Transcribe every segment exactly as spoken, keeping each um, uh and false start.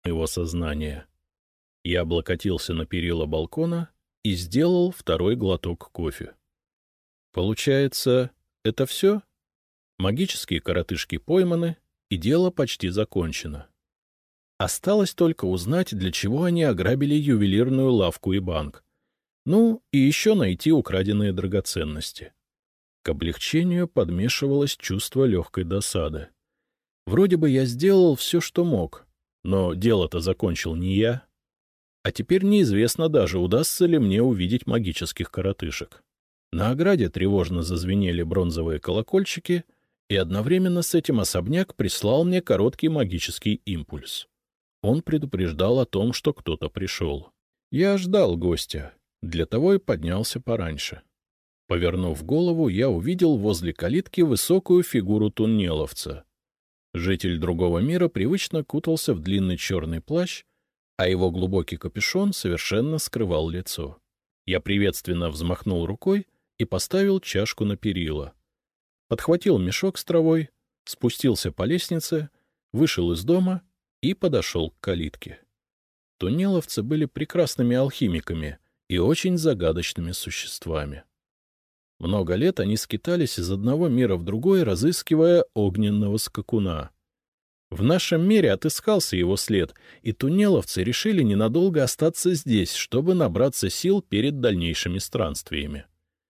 его сознания. Я облокотился на перила балкона и сделал второй глоток кофе. Получается, это все? Магические коротышки пойманы, и дело почти закончено. Осталось только узнать, для чего они ограбили ювелирную лавку и банк. Ну, и еще найти украденные драгоценности. К облегчению подмешивалось чувство легкой досады. Вроде бы я сделал все, что мог, но дело-то закончил не я. А теперь неизвестно даже, удастся ли мне увидеть магических коротышек. На ограде тревожно зазвенели бронзовые колокольчики, и одновременно с этим особняк прислал мне короткий магический импульс. Он предупреждал о том, что кто-то пришел. Я ждал гостя, для того и поднялся пораньше. Повернув голову, я увидел возле калитки высокую фигуру туннеловца. Житель другого мира привычно кутался в длинный черный плащ, а его глубокий капюшон совершенно скрывал лицо. Я приветственно взмахнул рукой и поставил чашку на перила. Подхватил мешок с травой, спустился по лестнице, вышел из дома и подошел к калитке. Туннеловцы были прекрасными алхимиками и очень загадочными существами. Много лет они скитались из одного мира в другой, разыскивая огненного скакуна. В нашем мире отыскался его след, и туннеловцы решили ненадолго остаться здесь, чтобы набраться сил перед дальнейшими странствиями.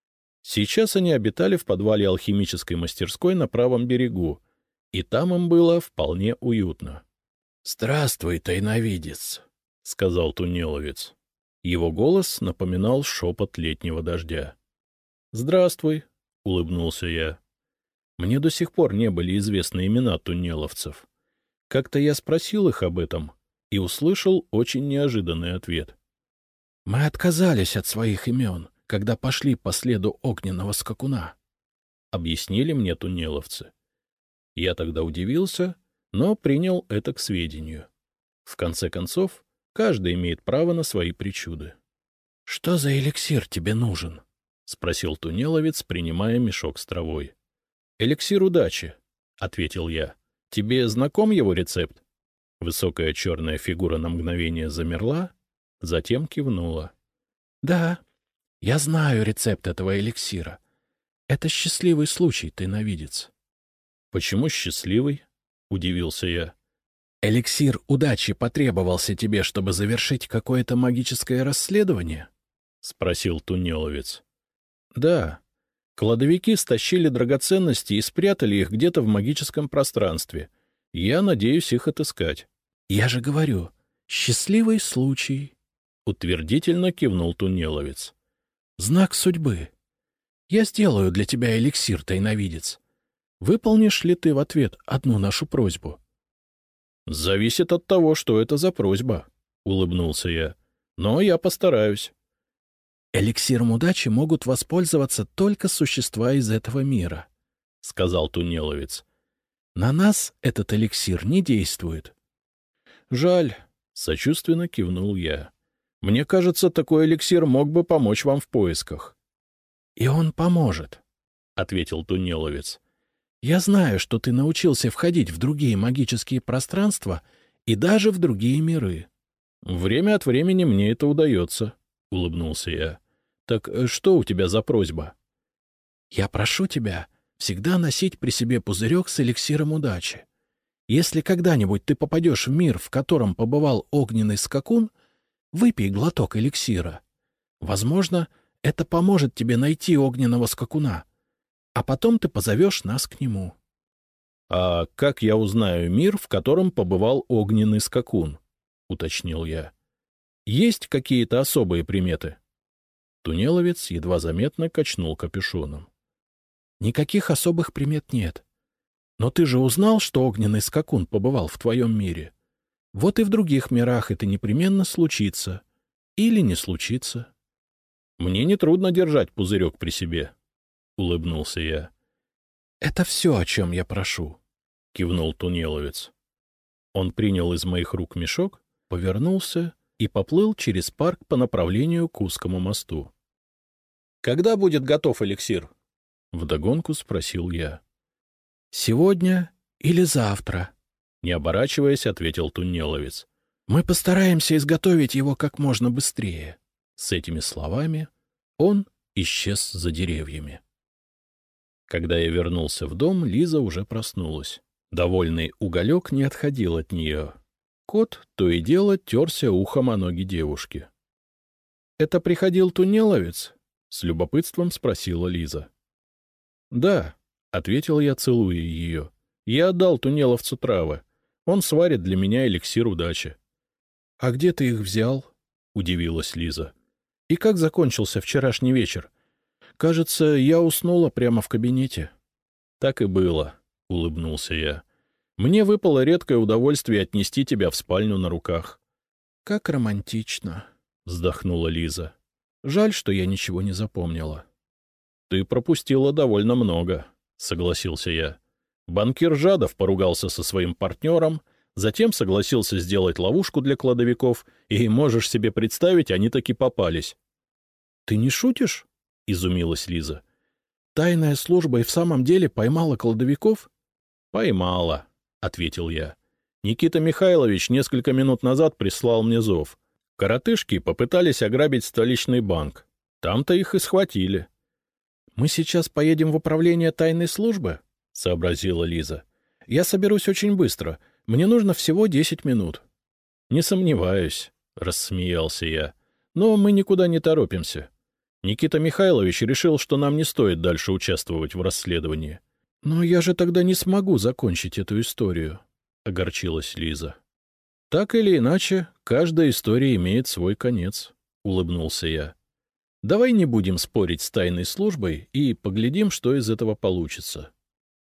Сейчас они обитали в подвале алхимической мастерской на правом берегу, и там им было вполне уютно. — Здравствуй, тайновидец, — сказал туннеловец. Его голос напоминал шепот летнего дождя. — Здравствуй, — улыбнулся я. Мне до сих пор не были известны имена туннеловцев. Как-то я спросил их об этом и услышал очень неожиданный ответ. — Мы отказались от своих имен, когда пошли по следу огненного скакуна, — объяснили мне туннеловцы. Я тогда удивился, но принял это к сведению. В конце концов, каждый имеет право на свои причуды. — Что за эликсир тебе нужен? — спросил туннеловец, принимая мешок с травой. — Эликсир удачи, — ответил я. — Тебе знаком его рецепт? Высокая черная фигура на мгновение замерла, затем кивнула. — Да, я знаю рецепт этого эликсира. Это счастливый случай, тайновидец. — Почему счастливый? — удивился я. — Эликсир удачи потребовался тебе, чтобы завершить какое-то магическое расследование? — спросил туннеловец. — Да. Кладовики стащили драгоценности и спрятали их где-то в магическом пространстве. Я надеюсь их отыскать. — Я же говорю, счастливый случай, — утвердительно кивнул туннеловец. — Знак судьбы. Я сделаю для тебя эликсир, тайновидец. Выполнишь ли ты в ответ одну нашу просьбу? — Зависит от того, что это за просьба, — улыбнулся я. — Но я постараюсь. Эликсиром удачи могут воспользоваться только существа из этого мира, — сказал туннеловец. — На нас этот эликсир не действует. — Жаль, — сочувственно кивнул я. — Мне кажется, такой эликсир мог бы помочь вам в поисках. — И он поможет, — ответил туннеловец. — Я знаю, что ты научился входить в другие магические пространства и даже в другие миры. — Время от времени мне это удается, — улыбнулся я. — Так что у тебя за просьба? — Я прошу тебя всегда носить при себе пузырек с эликсиром удачи. Если когда-нибудь ты попадешь в мир, в котором побывал огненный скакун, выпей глоток эликсира. Возможно, это поможет тебе найти огненного скакуна, а потом ты позовешь нас к нему. — А как я узнаю мир, в котором побывал огненный скакун? — уточнил я. — Есть какие-то особые приметы? Туннеловец едва заметно качнул капюшоном. — Никаких особых примет нет. Но ты же узнал, что огненный скакун побывал в твоем мире. Вот и в других мирах это непременно случится. Или не случится. — Мне нетрудно держать пузырек при себе, — улыбнулся я. — Это все, о чем я прошу, — кивнул туннеловец. Он принял из моих рук мешок, повернулся и поплыл через парк по направлению к узкому мосту. — Когда будет готов эликсир? — вдогонку спросил я. — Сегодня или завтра, — не оборачиваясь, ответил туннеловец. — Мы постараемся изготовить его как можно быстрее. С этими словами он исчез за деревьями. Когда я вернулся в дом, Лиза уже проснулась. Довольный Уголек не отходил от нее. Кот то и дело терся ухом о ноги девушки. — Это приходил туннеловец? — с любопытством спросила Лиза. — Да, — ответил я, целуя ее. — Я отдал туннеловцу травы. Он сварит для меня эликсир удачи. — А где ты их взял? — удивилась Лиза. — И как закончился вчерашний вечер? Кажется, я уснула прямо в кабинете. — Так и было, — улыбнулся я. — Мне выпало редкое удовольствие отнести тебя в спальню на руках. — Как романтично, — вздохнула Лиза. — Жаль, что я ничего не запомнила. — Ты пропустила довольно много, — согласился я. Банкир Жадов поругался со своим партнером, затем согласился сделать ловушку для кладовиков, и, можешь себе представить, они таки попались. — Ты не шутишь? — изумилась Лиза. — Тайная служба и в самом деле поймала кладовиков? — Поймала, — ответил я. Никита Михайлович несколько минут назад прислал мне зов. Коротышки попытались ограбить столичный банк. Там-то их и схватили. — Мы сейчас поедем в управление тайной службы? — сообразила Лиза. — Я соберусь очень быстро. Мне нужно всего десять минут. — Не сомневаюсь, — рассмеялся я. — Но мы никуда не торопимся. Никита Михайлович решил, что нам не стоит дальше участвовать в расследовании. — Но я же тогда не смогу закончить эту историю, — огорчилась Лиза. — Так или иначе, каждая история имеет свой конец, — улыбнулся я. — Давай не будем спорить с тайной службой и поглядим, что из этого получится.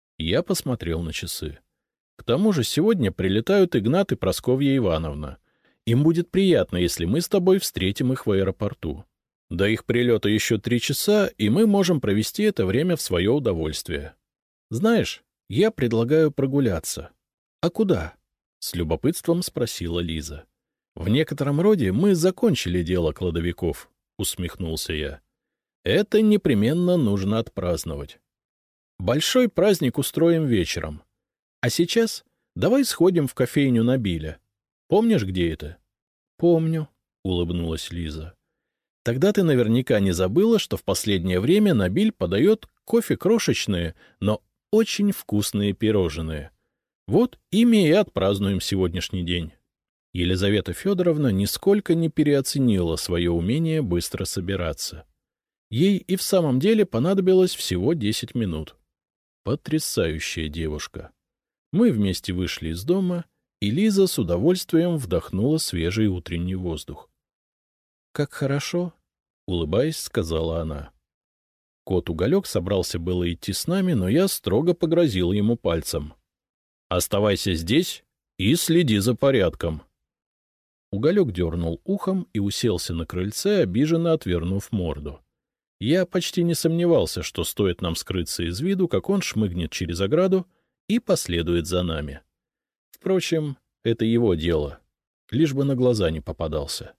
Я посмотрел на часы. К тому же сегодня прилетают Игнат и Прасковья Ивановна. Им будет приятно, если мы с тобой встретим их в аэропорту. До их прилета еще три часа, и мы можем провести это время в свое удовольствие. Знаешь, я предлагаю прогуляться. — А куда? — с любопытством спросила Лиза. — В некотором роде мы закончили дело кладовиков, — усмехнулся я. — Это непременно нужно отпраздновать. Большой праздник устроим вечером. А сейчас давай сходим в кофейню Набиля. Помнишь, где это? — Помню, — улыбнулась Лиза. — Тогда ты наверняка не забыла, что в последнее время Набиль подает кофе крошечные, но очень вкусные пирожные. Вот ими и отпразднуем сегодняшний день. Елизавета Федоровна нисколько не переоценила свое умение быстро собираться. Ей и в самом деле понадобилось всего десять минут. Потрясающая девушка. Мы вместе вышли из дома, и Лиза с удовольствием вдохнула свежий утренний воздух. — Как хорошо, — улыбаясь, сказала она. Кот-уголек собрался было идти с нами, но я строго погрозил ему пальцем. — Оставайся здесь и следи за порядком. Уголек дернул ухом и уселся на крыльце, обиженно отвернув морду. Я почти не сомневался, что стоит нам скрыться из виду, как он шмыгнет через ограду и последует за нами. Впрочем, это его дело, лишь бы на глаза не попадался.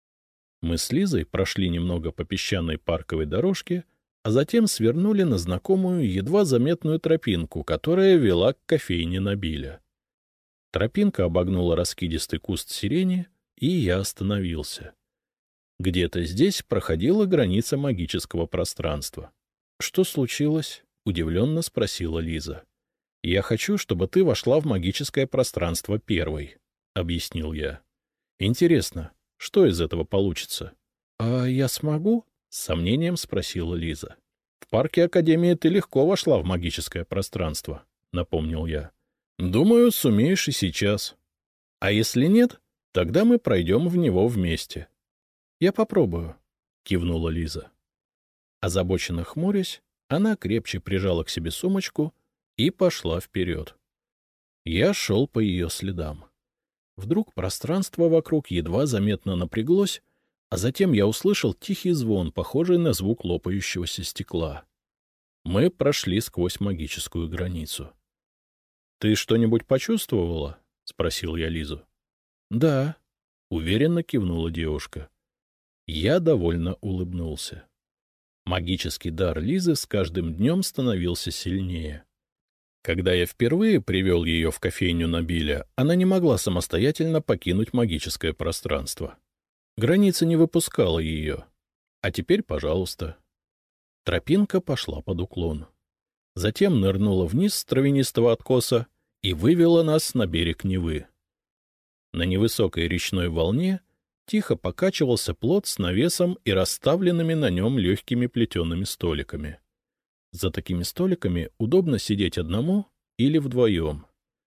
Мы с Лизой прошли немного по песчаной парковой дорожке, а затем свернули на знакомую, едва заметную тропинку, которая вела к кофейне Набиля. Тропинка обогнула раскидистый куст сирени, и я остановился. Где-то здесь проходила граница магического пространства. — Что случилось? — удивленно спросила Лиза. — Я хочу, чтобы ты вошла в магическое пространство первой, — объяснил я. — Интересно, что из этого получится? — А я смогу? — с сомнением спросила Лиза. — В парке Академии ты легко вошла в магическое пространство, — напомнил я. — Думаю, сумеешь и сейчас. А если нет, тогда мы пройдем в него вместе. — Я попробую, — кивнула Лиза. Озабоченно хмурясь, она крепче прижала к себе сумочку и пошла вперед. Я шел по ее следам. Вдруг пространство вокруг едва заметно напряглось, а затем я услышал тихий звон, похожий на звук лопающегося стекла. Мы прошли сквозь магическую границу. — Ты что-нибудь почувствовала? — спросил я Лизу. — Да, — уверенно кивнула девушка. Я довольно улыбнулся. Магический дар Лизы с каждым днем становился сильнее. Когда я впервые привел ее в кофейню Набиля, она не могла самостоятельно покинуть магическое пространство. Граница не выпускала ее. А теперь, пожалуйста. Тропинка пошла под уклон. Затем нырнула вниз с травянистого откоса и вывела нас на берег Невы. На невысокой речной волне тихо покачивался плот с навесом и расставленными на нем легкими плетеными столиками. За такими столиками удобно сидеть одному или вдвоем.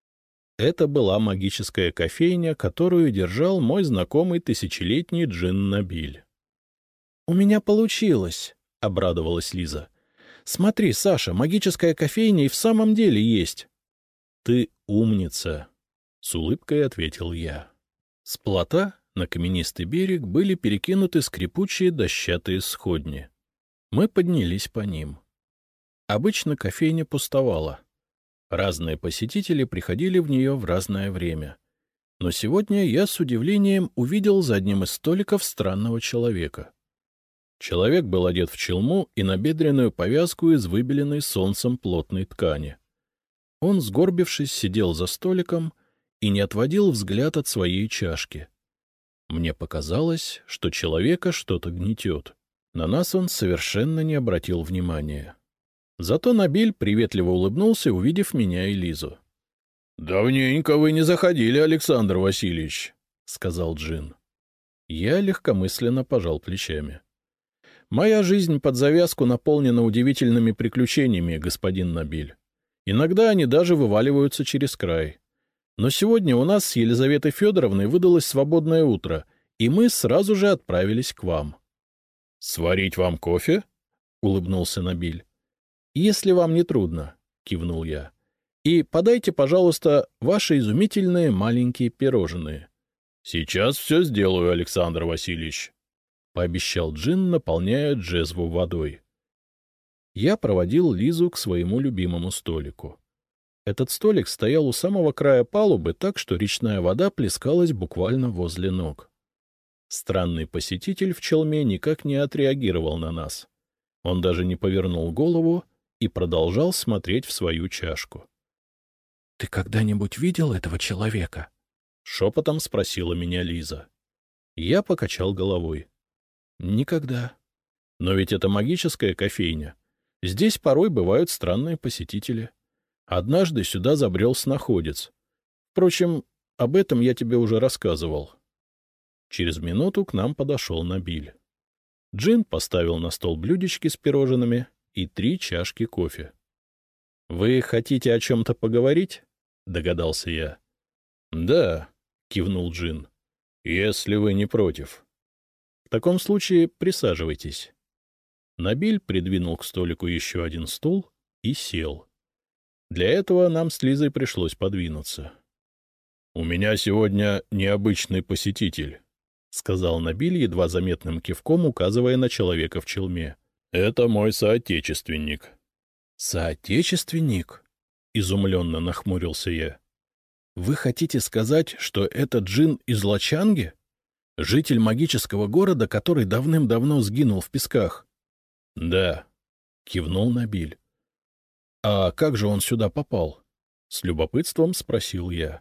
Это была магическая кофейня, которую держал мой знакомый тысячелетний джин Набиль. — У меня получилось, — обрадовалась Лиза. — Смотри, Саша, магическая кофейня и в самом деле есть. — Ты умница, — с улыбкой ответил я. С плота на каменистый берег были перекинуты скрипучие дощатые сходни. Мы поднялись по ним. Обычно кофейня пустовала. Разные посетители приходили в нее в разное время. Но сегодня я с удивлением увидел за одним из столиков странного человека. Человек был одет в челму и набедренную повязку из выбеленной солнцем плотной ткани. Он, сгорбившись, сидел за столиком и не отводил взгляд от своей чашки. Мне показалось, что человека что-то гнетет. На нас он совершенно не обратил внимания. Зато Набиль приветливо улыбнулся, увидев меня и Лизу. — Давненько вы не заходили, Александр Васильевич, — сказал Джин. Я легкомысленно пожал плечами. — Моя жизнь под завязку наполнена удивительными приключениями, господин Набиль. Иногда они даже вываливаются через край. Но сегодня у нас с Елизаветой Федоровной выдалось свободное утро, и мы сразу же отправились к вам. — Сварить вам кофе? — улыбнулся Набиль. — Если вам не трудно, — кивнул я. — И подайте, пожалуйста, ваши изумительные маленькие пирожные. — Сейчас все сделаю, Александр Васильевич, — пообещал Джин, наполняя джезву водой. Я проводил Лизу к своему любимому столику. Этот столик стоял у самого края палубы, так что речная вода плескалась буквально возле ног. Странный посетитель в челме никак не отреагировал на нас. Он даже не повернул голову и продолжал смотреть в свою чашку. — Ты когда-нибудь видел этого человека? — шепотом спросила меня Лиза. Я покачал головой. — Никогда. Но ведь это магическая кофейня. Здесь порой бывают странные посетители. Однажды сюда забрел снаходец. Впрочем, об этом я тебе уже рассказывал. Через минуту к нам подошел Набиль. Джин поставил на стол блюдечки с пирожными и три чашки кофе. — Вы хотите о чем-то поговорить? — догадался я. — Да, — кивнул Джин, — если вы не против. — В таком случае присаживайтесь. Набиль придвинул к столику еще один стул и сел. Для этого нам с Лизой пришлось подвинуться. — У меня сегодня необычный посетитель, — сказал Набиль едва заметным кивком, указывая на человека в челме. — Это мой соотечественник. — Соотечественник? — изумленно нахмурился я. — Вы хотите сказать, что это Джин из Лачанги? Житель магического города, который давным-давно сгинул в песках? — Да, — кивнул Набиль. — А как же он сюда попал? — с любопытством спросил я.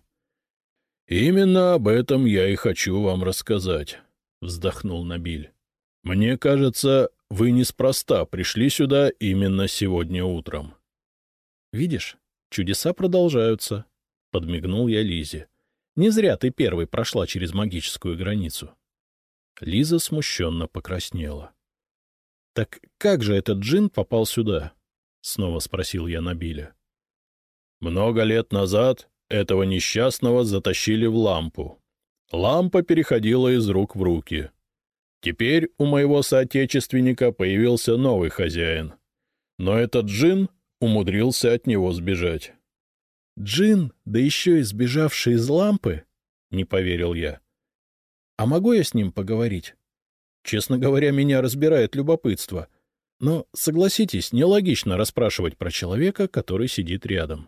— Именно об этом я и хочу вам рассказать, — вздохнул Набиль. — Мне кажется, вы неспроста пришли сюда именно сегодня утром. — Видишь, чудеса продолжаются, — подмигнул я Лизе. — Не зря ты первой прошла через магическую границу. Лиза смущенно покраснела. — Так как же этот джин попал сюда? — снова спросил я Набиля. — Много лет назад этого несчастного затащили в лампу. Лампа переходила из рук в руки. Теперь у моего соотечественника появился новый хозяин. Но этот джин умудрился от него сбежать. — Джин, да еще и сбежавший из лампы? — не поверил я. — А могу я с ним поговорить? Честно говоря, меня разбирает любопытство. Но, согласитесь, нелогично расспрашивать про человека, который сидит рядом.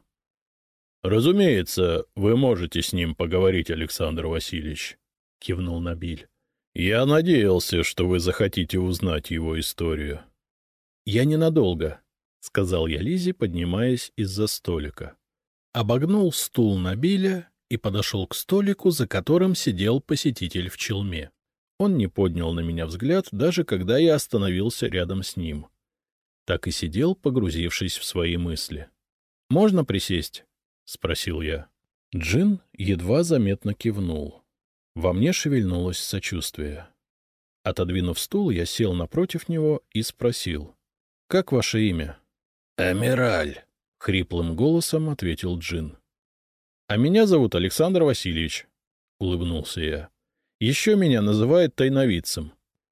— Разумеется, вы можете с ним поговорить, Александр Васильевич, — кивнул Набиль. — Я надеялся, что вы захотите узнать его историю. — Я ненадолго, сказал я Лизе, поднимаясь из-за столика. Обогнул стул Набиля и подошел к столику, за которым сидел посетитель в челме. Он не поднял на меня взгляд, даже когда я остановился рядом с ним. Так и сидел, погрузившись в свои мысли. — Можно присесть? — спросил я. Джин едва заметно кивнул. Во мне шевельнулось сочувствие. Отодвинув стул, я сел напротив него и спросил. — Как ваше имя? — Амираль, — хриплым голосом ответил Джин. — А меня зовут Александр Васильевич, — улыбнулся я. — Еще меня называют тайновидцем.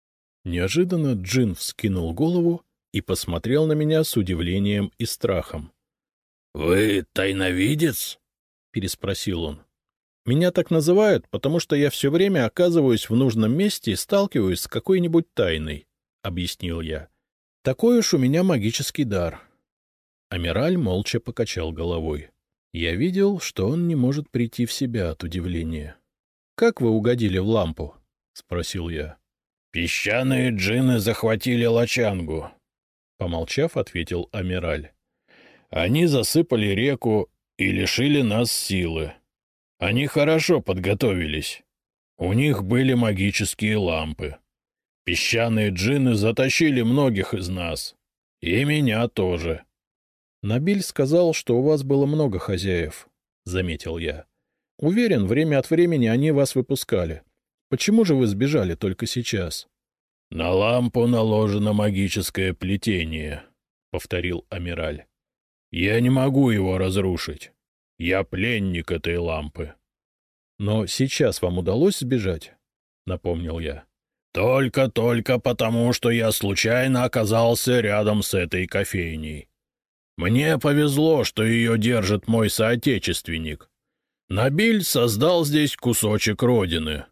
Неожиданно Джин вскинул голову и посмотрел на меня с удивлением и страхом. — Вы тайновидец? — переспросил он. — Меня так называют, потому что я все время оказываюсь в нужном месте и сталкиваюсь с какой-нибудь тайной, — объяснил я. — Такой уж у меня магический дар. Амираль молча покачал головой. Я видел, что он не может прийти в себя от удивления. — Как вы угодили в лампу? — спросил я. — Песчаные джинны захватили лачангу, — помолчав, ответил Амираль. — Они засыпали реку и лишили нас силы. Они хорошо подготовились. У них были магические лампы. Песчаные джинны затащили многих из нас. И меня тоже. — Набиль сказал, что у вас было много хозяев, — заметил я. — Уверен, время от времени они вас выпускали. Почему же вы сбежали только сейчас? — На лампу наложено магическое плетение, — повторил Амираль. — Я не могу его разрушить. Я пленник этой лампы. — Но сейчас вам удалось сбежать? — напомнил я. — Только-только потому, что я случайно оказался рядом с этой кофейней. Мне повезло, что ее держит мой соотечественник. Набиль создал здесь кусочек родины.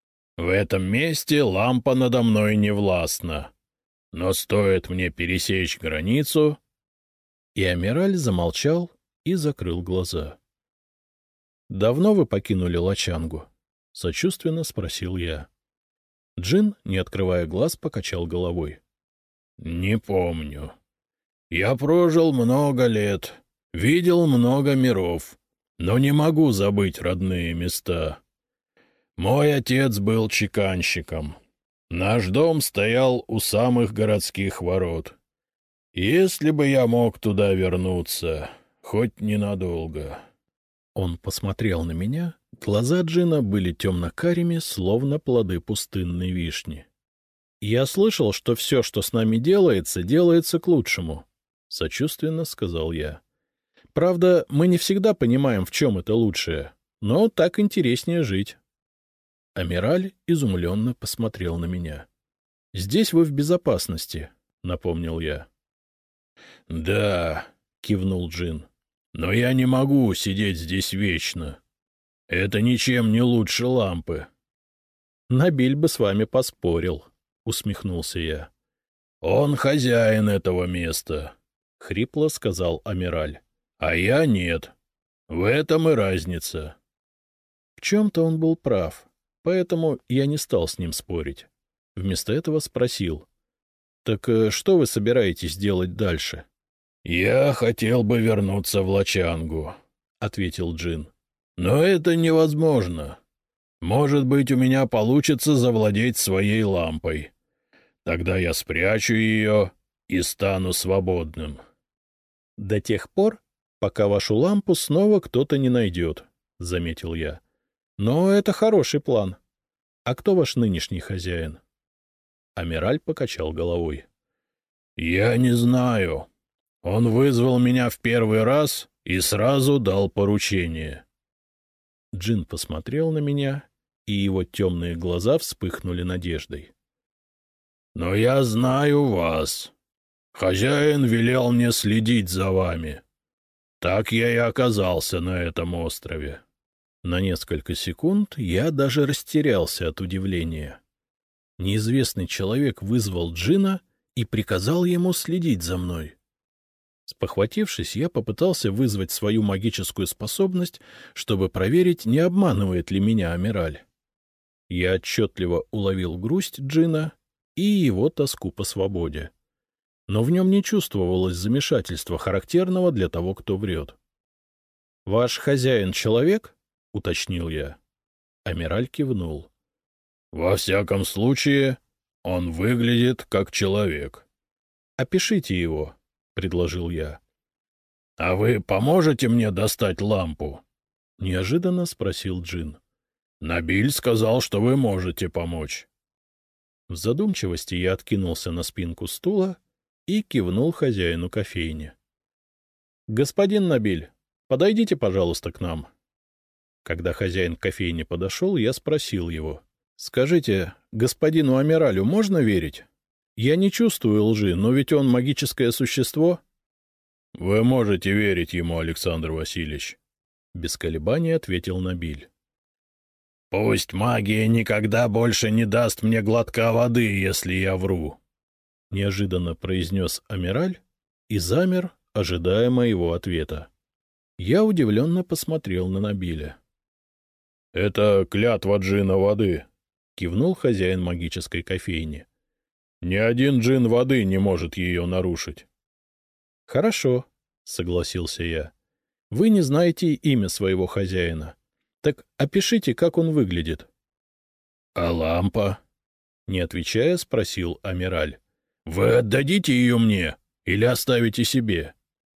В этом месте лампа надо мной не властна. Но стоит мне пересечь границу... И Амираль замолчал и закрыл глаза. — Давно вы покинули Лачангу? — сочувственно спросил я. Джин, не открывая глаз, покачал головой. — Не помню. Я прожил много лет, видел много миров, но не могу забыть родные места. Мой отец был чеканщиком. Наш дом стоял у самых городских ворот. Если бы я мог туда вернуться, хоть ненадолго. Он посмотрел на меня. Глаза Джина были темно-карими, словно плоды пустынной вишни. — Я слышал, что все, что с нами делается, делается к лучшему, — сочувственно сказал я. — Правда, мы не всегда понимаем, в чем это лучшее, но так интереснее жить. Амираль изумленно посмотрел на меня. — Здесь вы в безопасности, — напомнил я. — Да, — кивнул Джин, — но я не могу сидеть здесь вечно. Это ничем не лучше лампы. — Набиль бы с вами поспорил, — усмехнулся я. — Он хозяин этого места, — хрипло сказал Амираль. — А я нет. В этом и разница. В чем-то он был прав, поэтому я не стал с ним спорить. Вместо этого спросил. — Так что вы собираетесь делать дальше? — Я хотел бы вернуться в Лачангу, — ответил Джин. — Но это невозможно. Может быть, у меня получится завладеть своей лампой. Тогда я спрячу ее и стану свободным. — До тех пор, пока вашу лампу снова кто-то не найдет, — заметил я. — Но это хороший план. А кто ваш нынешний хозяин? Амираль покачал головой. — Я не знаю. Он вызвал меня в первый раз и сразу дал поручение. Джин посмотрел на меня, и его темные глаза вспыхнули надеждой. — Но я знаю вас. Хозяин велел мне следить за вами. Так я и оказался на этом острове. На несколько секунд я даже растерялся от удивления. Неизвестный человек вызвал Джина и приказал ему следить за мной. Спохватившись, я попытался вызвать свою магическую способность, чтобы проверить, не обманывает ли меня Амираль. Я отчетливо уловил грусть Джина и его тоску по свободе. но в нем не чувствовалось замешательства, характерного для того, кто врет. — Ваш хозяин человек? — уточнил я. Амираль кивнул. — Во всяком случае, он выглядит как человек. — Опишите его, — предложил я. — А вы поможете мне достать лампу? — неожиданно спросил Джин. — Набиль сказал, что вы можете помочь. В задумчивости я откинулся на спинку стула и кивнул хозяину кофейни. — Господин Набиль, подойдите, пожалуйста, к нам. Когда хозяин кофейни подошел, я спросил его. — Скажите, господину Амиралю можно верить? Я не чувствую лжи, но ведь он магическое существо. — Вы можете верить ему, Александр Васильевич, — без колебаний ответил Набиль. — Пусть магия никогда больше не даст мне глотка воды, если я вру, — неожиданно произнес Амираль и замер, ожидая моего ответа. Я удивленно посмотрел на Набиля. — Это клятва джина воды, — кивнул хозяин магической кофейни. — Ни один джин воды не может ее нарушить. — Хорошо, — согласился я. — Вы не знаете имя своего хозяина. Так опишите, как он выглядит. — А лампа? — не отвечая, спросил Амираль. — Вы отдадите ее мне или оставите себе?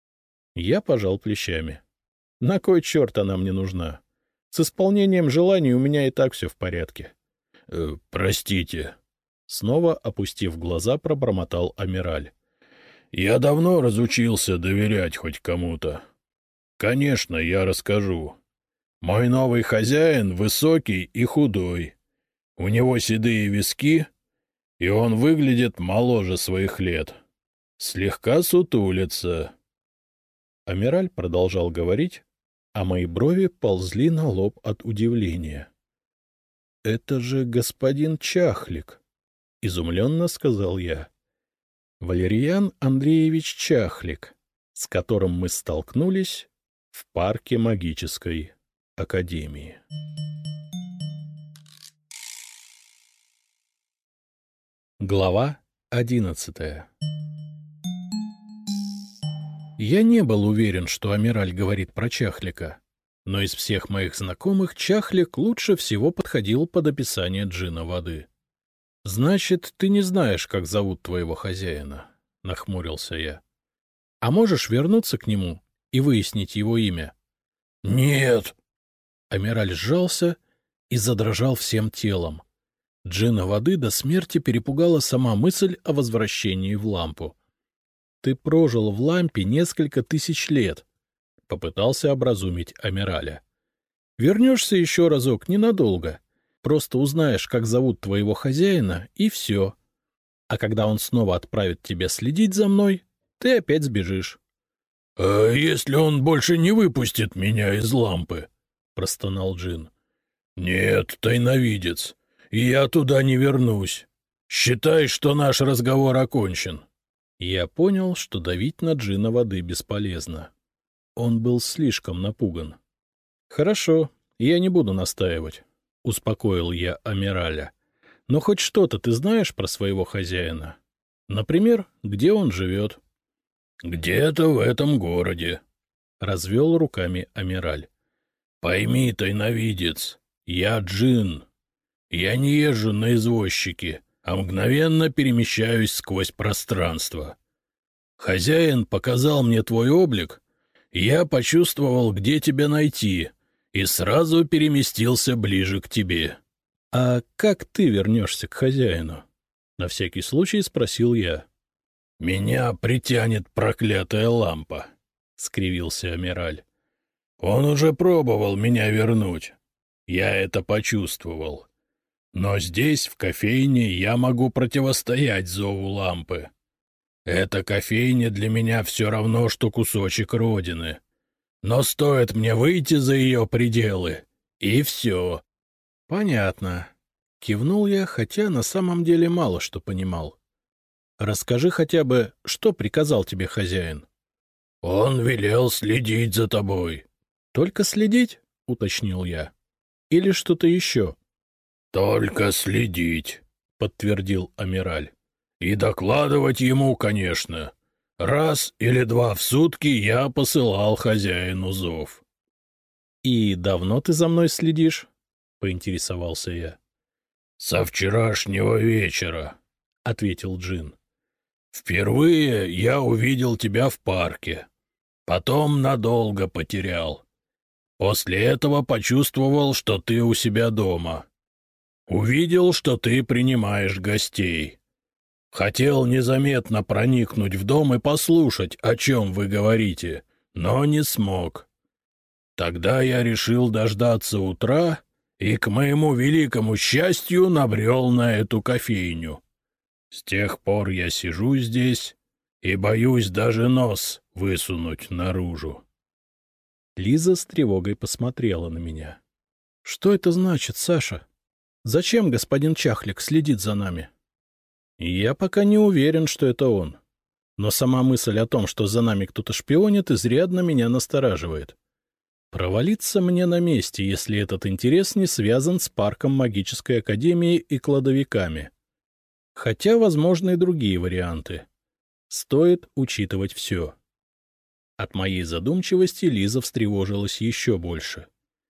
Я пожал плечами. — На кой черт она мне нужна? С исполнением желаний у меня и так все в порядке. «Э, — Простите. Снова, опустив глаза, пробормотал Амираль. — Я давно разучился доверять хоть кому-то. Конечно, я расскажу. Мой новый хозяин высокий и худой. У него седые виски, и он выглядит моложе своих лет. Слегка сутулится. Амираль продолжал говорить, а мои брови ползли на лоб от удивления. — Это же господин Чахлик, — изумленно сказал я. — Валерьян Андреевич Чахлик, с которым мы столкнулись в парке магической академии. Глава одиннадцатая. Я не был уверен, что Амираль говорит про Чахлика, но из всех моих знакомых Чахлик лучше всего подходил под описание джина воды. — Значит, ты не знаешь, как зовут твоего хозяина, — нахмурился я. — А можешь вернуться к нему и выяснить его имя? — Нет! Амираль сжался и задрожал всем телом. Джина воды до смерти перепугала сама мысль о возвращении в лампу. — Ты прожил в лампе несколько тысяч лет, — попытался образумить Амираля. — Вернешься еще разок ненадолго, просто узнаешь, как зовут твоего хозяина, и все. А когда он снова отправит тебя следить за мной, ты опять сбежишь. — А если он больше не выпустит меня из лампы? — простонал Джин. — Нет, тайновидец, я туда не вернусь. Считай, что наш разговор окончен. Я понял, что давить на Джина воды бесполезно. Он был слишком напуган. — Хорошо, я не буду настаивать, — успокоил я Амираля. — Но хоть что-то ты знаешь про своего хозяина? Например, где он живет? — Где-то в этом городе, — развел руками Амираль. — Пойми, тайновидец, я джин. Я не езжу на извозчике, а мгновенно перемещаюсь сквозь пространство. Хозяин показал мне твой облик, я почувствовал, где тебя найти, и сразу переместился ближе к тебе. — А как ты вернешься к хозяину? — на всякий случай спросил я. — Меня притянет проклятая лампа, — скривился Амираль. — Он уже пробовал меня вернуть. Я это почувствовал. Но здесь, в кофейне, я могу противостоять зову лампы. Эта кофейня для меня все равно, что кусочек родины. Но стоит мне выйти за ее пределы, и все. — Понятно. Кивнул я, хотя на самом деле мало что понимал. — Расскажи хотя бы, что приказал тебе хозяин? — Он велел следить за тобой. — Только следить? — уточнил я. — Или что-то еще? — Только следить, — подтвердил Амираль. — И докладывать ему, конечно. Раз или два в сутки я посылал хозяину зов. — И давно ты за мной следишь? — поинтересовался я. — Со вчерашнего вечера, — ответил Джин. — Впервые я увидел тебя в парке. Потом надолго потерял. После этого почувствовал, что ты у себя дома. Увидел, что ты принимаешь гостей. Хотел незаметно проникнуть в дом и послушать, о чем вы говорите, но не смог. Тогда я решил дождаться утра и, к моему великому счастью, набрел на эту кофейню. С тех пор я сижу здесь и боюсь даже нос высунуть наружу. Лиза с тревогой посмотрела на меня. — Что это значит, Саша? Зачем господин Чахлик следит за нами? — Я пока не уверен, что это он. Но сама мысль о том, что за нами кто-то шпионит, изрядно меня настораживает. Провалиться мне на месте, если этот интерес не связан с парком магической академии и кладовиками. Хотя возможны и другие варианты. Стоит учитывать все. От моей задумчивости Лиза встревожилась еще больше.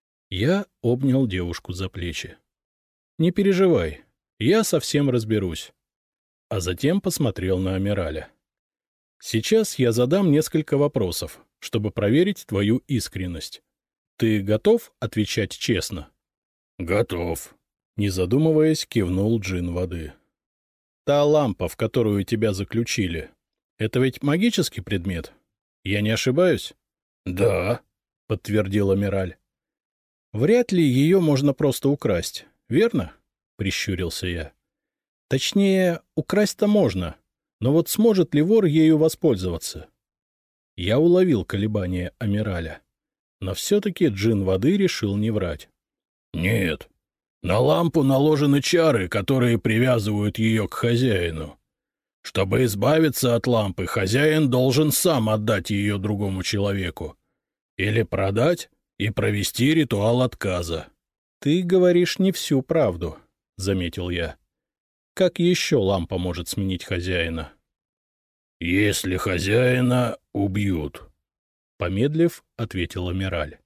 Я обнял девушку за плечи. — Не переживай, я совсем разберусь. А затем посмотрел на Амираля. — Сейчас я задам несколько вопросов, чтобы проверить твою искренность. Ты готов отвечать честно? — Готов. Не задумываясь, кивнул Джин воды. — Та лампа, в которую тебя заключили, это ведь магический предмет? Я не ошибаюсь? — Да, — подтвердил Амираль. — Вряд ли ее можно просто украсть, верно? — прищурился я. — Точнее, украсть-то можно, но вот сможет ли вор ею воспользоваться? Я уловил колебания Амираля, но все-таки Джин воды решил не врать. — Нет, на лампу наложены чары, которые привязывают ее к хозяину. Чтобы избавиться от лампы, хозяин должен сам отдать ее другому человеку. Или продать и провести ритуал отказа. — Ты говоришь не всю правду, — заметил я. — Как еще лампа может сменить хозяина? — Если хозяина убьют, — помедлив, ответил Амираль.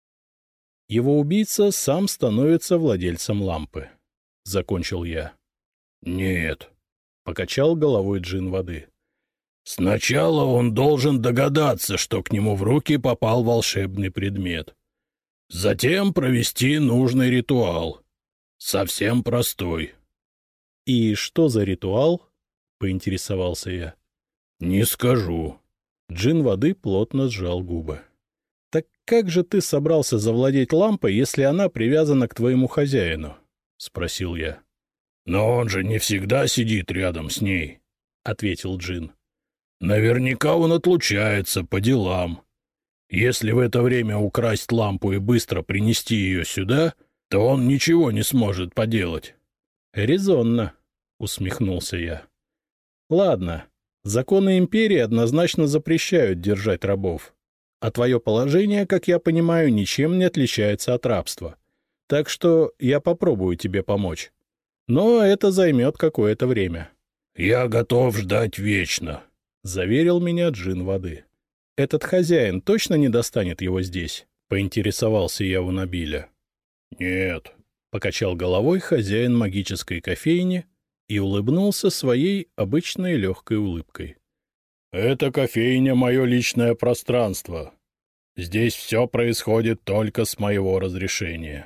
Его убийца сам становится владельцем лампы, — закончил я. — Нет, — покачал головой Джин воды. — Сначала он должен догадаться, что к нему в руки попал волшебный предмет. Затем провести нужный ритуал. Совсем простой. — И что за ритуал? — поинтересовался я. — Не скажу. Джин воды плотно сжал губы. — Так как же ты собрался завладеть лампой, если она привязана к твоему хозяину? — спросил я. — Но он же не всегда сидит рядом с ней, — ответил Джин. — Наверняка он отлучается по делам. Если в это время украсть лампу и быстро принести ее сюда, то он ничего не сможет поделать. — Резонно, — усмехнулся я. — Ладно, законы империи однозначно запрещают держать рабов. А твое положение, как я понимаю, ничем не отличается от рабства. Так что я попробую тебе помочь. Но это займет какое-то время. — Я готов ждать вечно, — заверил меня Джин воды. — Этот хозяин точно не достанет его здесь? — поинтересовался я у Набиля. — Нет, — покачал головой хозяин магической кофейни и улыбнулся своей обычной легкой улыбкой. — Это кофейня — мое личное пространство. Здесь все происходит только с моего разрешения.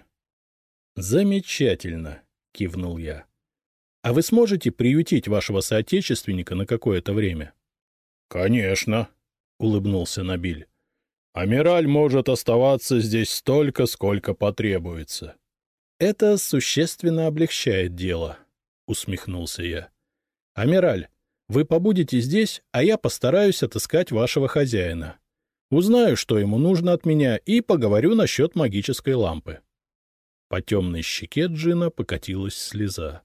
— Замечательно, — кивнул я. — А вы сможете приютить вашего соотечественника на какое-то время? — Конечно, — улыбнулся Набиль. — Амираль может оставаться здесь столько, сколько потребуется. — Это существенно облегчает дело, — усмехнулся я. — Амираль, вы побудете здесь, а я постараюсь отыскать вашего хозяина. Узнаю, что ему нужно от меня, и поговорю насчет магической лампы. По темной щеке Джина покатилась слеза.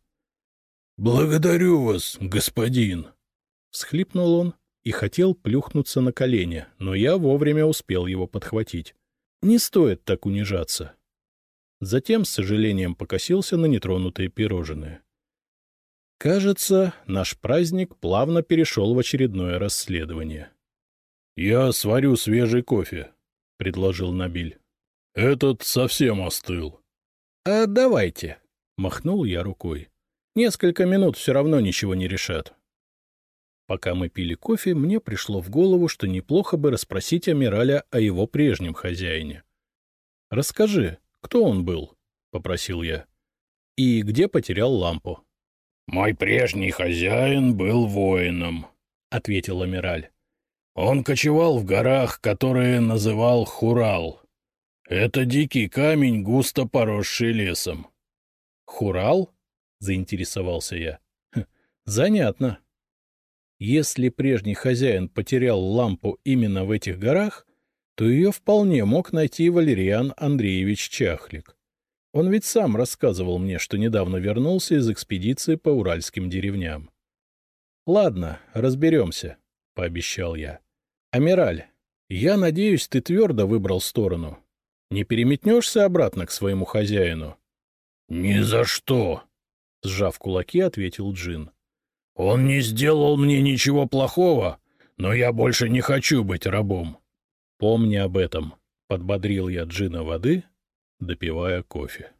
— Благодарю вас, господин! — всхлипнул он и хотел плюхнуться на колени, но я вовремя успел его подхватить. Не стоит так унижаться. Затем с сожалением покосился на нетронутые пирожные. Кажется, наш праздник плавно перешел в очередное расследование. — Я сварю свежий кофе, — предложил Набиль. — Этот совсем остыл. — А давайте, — махнул я рукой. — Несколько минут все равно ничего не решат. Пока мы пили кофе, мне пришло в голову, что неплохо бы расспросить Амираля о его прежнем хозяине. — Расскажи, кто он был? — попросил я. — И где потерял лампу? — Мой прежний хозяин был воином, — ответил Амираль. Он кочевал в горах, которые называл Хурал. Это дикий камень, густо поросший лесом. — Хурал? — заинтересовался я. — Занятно. Если прежний хозяин потерял лампу именно в этих горах, то ее вполне мог найти Валериан Андреевич Чахлик. Он ведь сам рассказывал мне, что недавно вернулся из экспедиции по уральским деревням. — Ладно, разберемся, — пообещал я. — Амираль, я надеюсь, ты твердо выбрал сторону. Не переметнешься обратно к своему хозяину? — Ни за что, — сжав кулаки, ответил Джин. — Он не сделал мне ничего плохого, но я больше не хочу быть рабом. — Помни об этом, — подбодрил я Джина воды, допивая кофе.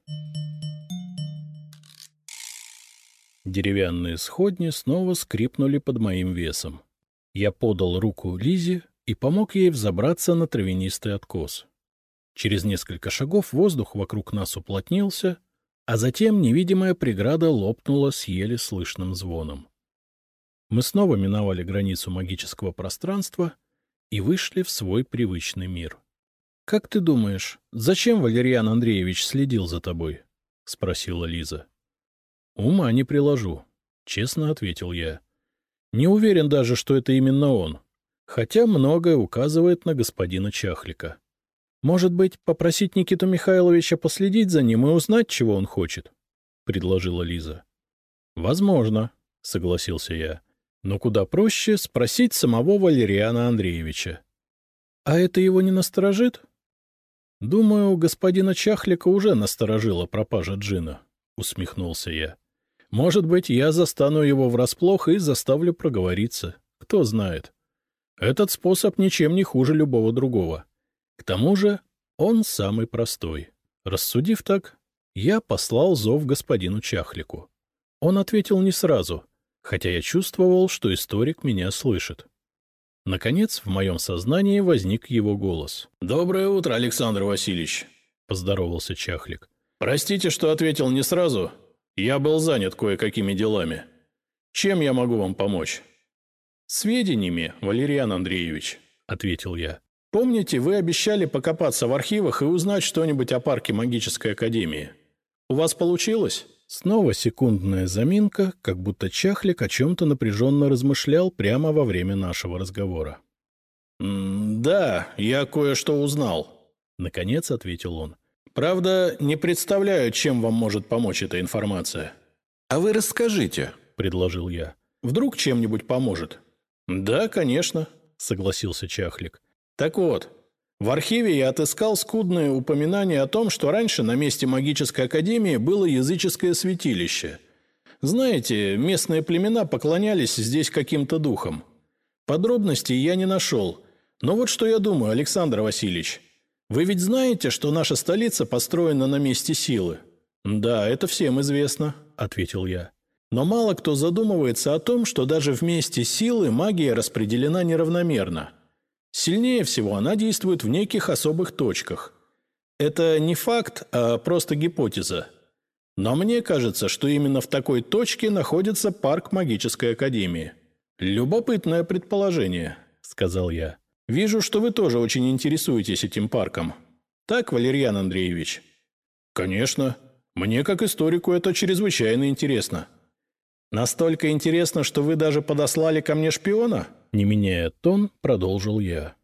Деревянные сходни снова скрипнули под моим весом. Я подал руку Лизе и помог ей взобраться на травянистый откос. Через несколько шагов воздух вокруг нас уплотнился, а затем невидимая преграда лопнула с еле слышным звоном. Мы снова миновали границу магического пространства и вышли в свой привычный мир. — Как ты думаешь, зачем Валериан Андреевич следил за тобой? — спросила Лиза. — Ума не приложу, — честно ответил я. Не уверен даже, что это именно он, хотя многое указывает на господина Чахлика. Может быть, попросить Никиту Михайловича последить за ним и узнать, чего он хочет? — предложила Лиза. — Возможно, — согласился я. Но куда проще спросить самого Валериана Андреевича. — А это его не насторожит? — Думаю, у господина Чахлика уже насторожила пропажа Джина, — усмехнулся я. — Может быть, я застану его врасплох и заставлю проговориться. Кто знает. Этот способ ничем не хуже любого другого. К тому же он самый простой. Рассудив так, я послал зов господину Чахлику. Он ответил не сразу, хотя я чувствовал, что историк меня слышит. Наконец, в моем сознании возник его голос. — Доброе утро, Александр Васильевич, — поздоровался Чахлик. — Простите, что ответил не сразу. Я был занят кое-какими делами. Чем я могу вам помочь? — Сведениями, Валериан Андреевич, — ответил я. — Помните, вы обещали покопаться в архивах и узнать что-нибудь о парке магической академии? У вас получилось? Снова секундная заминка, как будто Чахлик о чем-то напряженно размышлял прямо во время нашего разговора. — Да, я кое-что узнал, — наконец ответил он. — Правда, не представляю, чем вам может помочь эта информация. — А вы расскажите, — предложил я. — Вдруг чем-нибудь поможет? — Да, конечно, — согласился Чахлик. — Так вот, в архиве я отыскал скудное упоминание о том, что раньше на месте магической академии было языческое святилище. Знаете, местные племена поклонялись здесь каким-то духам. Подробностей я не нашел. Но вот что я думаю, Александр Васильевич. Вы ведь знаете, что наша столица построена на месте силы? — Да, это всем известно, — ответил я. Но мало кто задумывается о том, что даже в месте силы магия распределена неравномерно. Сильнее всего она действует в неких особых точках. Это не факт, а просто гипотеза. Но мне кажется, что именно в такой точке находится парк магической академии. Любопытное предположение, — сказал я. Вижу, что вы тоже очень интересуетесь этим парком. Так, Валериан Андреевич? Конечно. Мне, как историку, это чрезвычайно интересно. Настолько интересно, что вы даже подослали ко мне шпиона? Не меняя тон, продолжил я.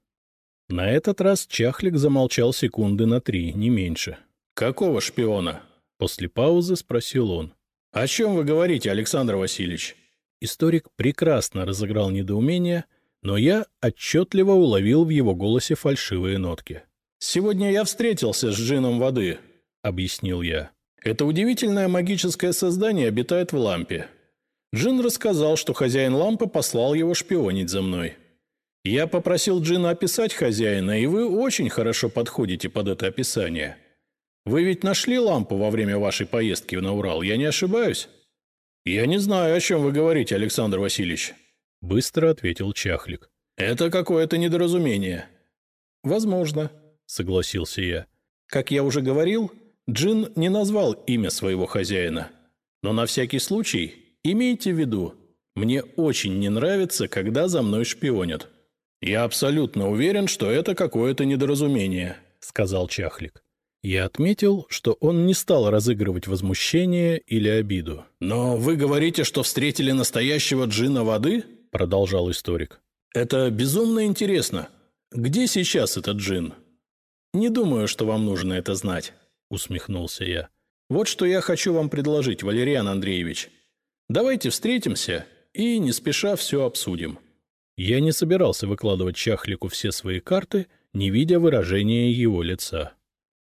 На этот раз Чахлик замолчал секунды на три, не меньше. «Какого шпиона?» После паузы спросил он. «О чем вы говорите, Александр Васильевич?» Историк прекрасно разыграл недоумение, но я отчетливо уловил в его голосе фальшивые нотки. «Сегодня я встретился с джином воды», — объяснил я. «Это удивительное магическое создание обитает в лампе. Джин рассказал, что хозяин лампы послал его шпионить за мной. Я попросил Джина описать хозяина, и вы очень хорошо подходите под это описание. Вы ведь нашли лампу во время вашей поездки на Урал, я не ошибаюсь? Я не знаю, о чем вы говорите, Александр Васильевич. Быстро ответил Чахлик. Это какое-то недоразумение. Возможно, согласился я. Как я уже говорил, Джин не назвал имя своего хозяина. Но на всякий случай имейте в виду, мне очень не нравится, когда за мной шпионят. Я абсолютно уверен, что это какое-то недоразумение, сказал Чахлик. Я отметил, что он не стал разыгрывать возмущение или обиду. «Но вы говорите, что встретили настоящего джина воды?» – продолжал историк. «Это безумно интересно. Где сейчас этот джин?» «Не думаю, что вам нужно это знать», – усмехнулся я. «Вот что я хочу вам предложить, Валериан Андреевич. Давайте встретимся и не спеша все обсудим». Я не собирался выкладывать Чахлику все свои карты, не видя выражения его лица.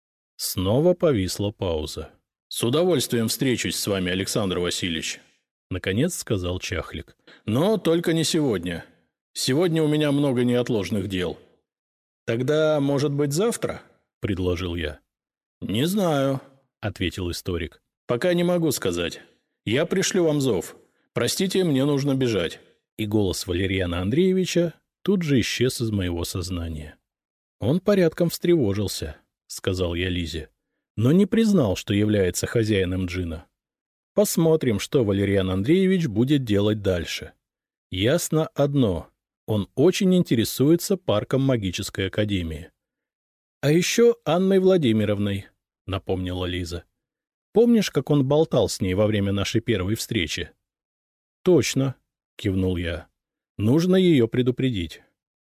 Снова повисла пауза. — С удовольствием встречусь с вами, Александр Васильевич, — наконец сказал Чахлик. — Но только не сегодня. Сегодня у меня много неотложных дел. — Тогда, может быть, завтра? — предложил я. — Не знаю, — ответил историк. — Пока не могу сказать. Я пришлю вам зов. Простите, мне нужно бежать. И голос Валериана Андреевича тут же исчез из моего сознания. Он порядком встревожился. — сказал я Лизе, — но не признал, что является хозяином джина. Посмотрим, что Валериан Андреевич будет делать дальше. Ясно одно — он очень интересуется парком магической академии. — А еще Анной Владимировной, — напомнила Лиза. — Помнишь, как он болтал с ней во время нашей первой встречи? — Точно, — кивнул я. — Нужно ее предупредить.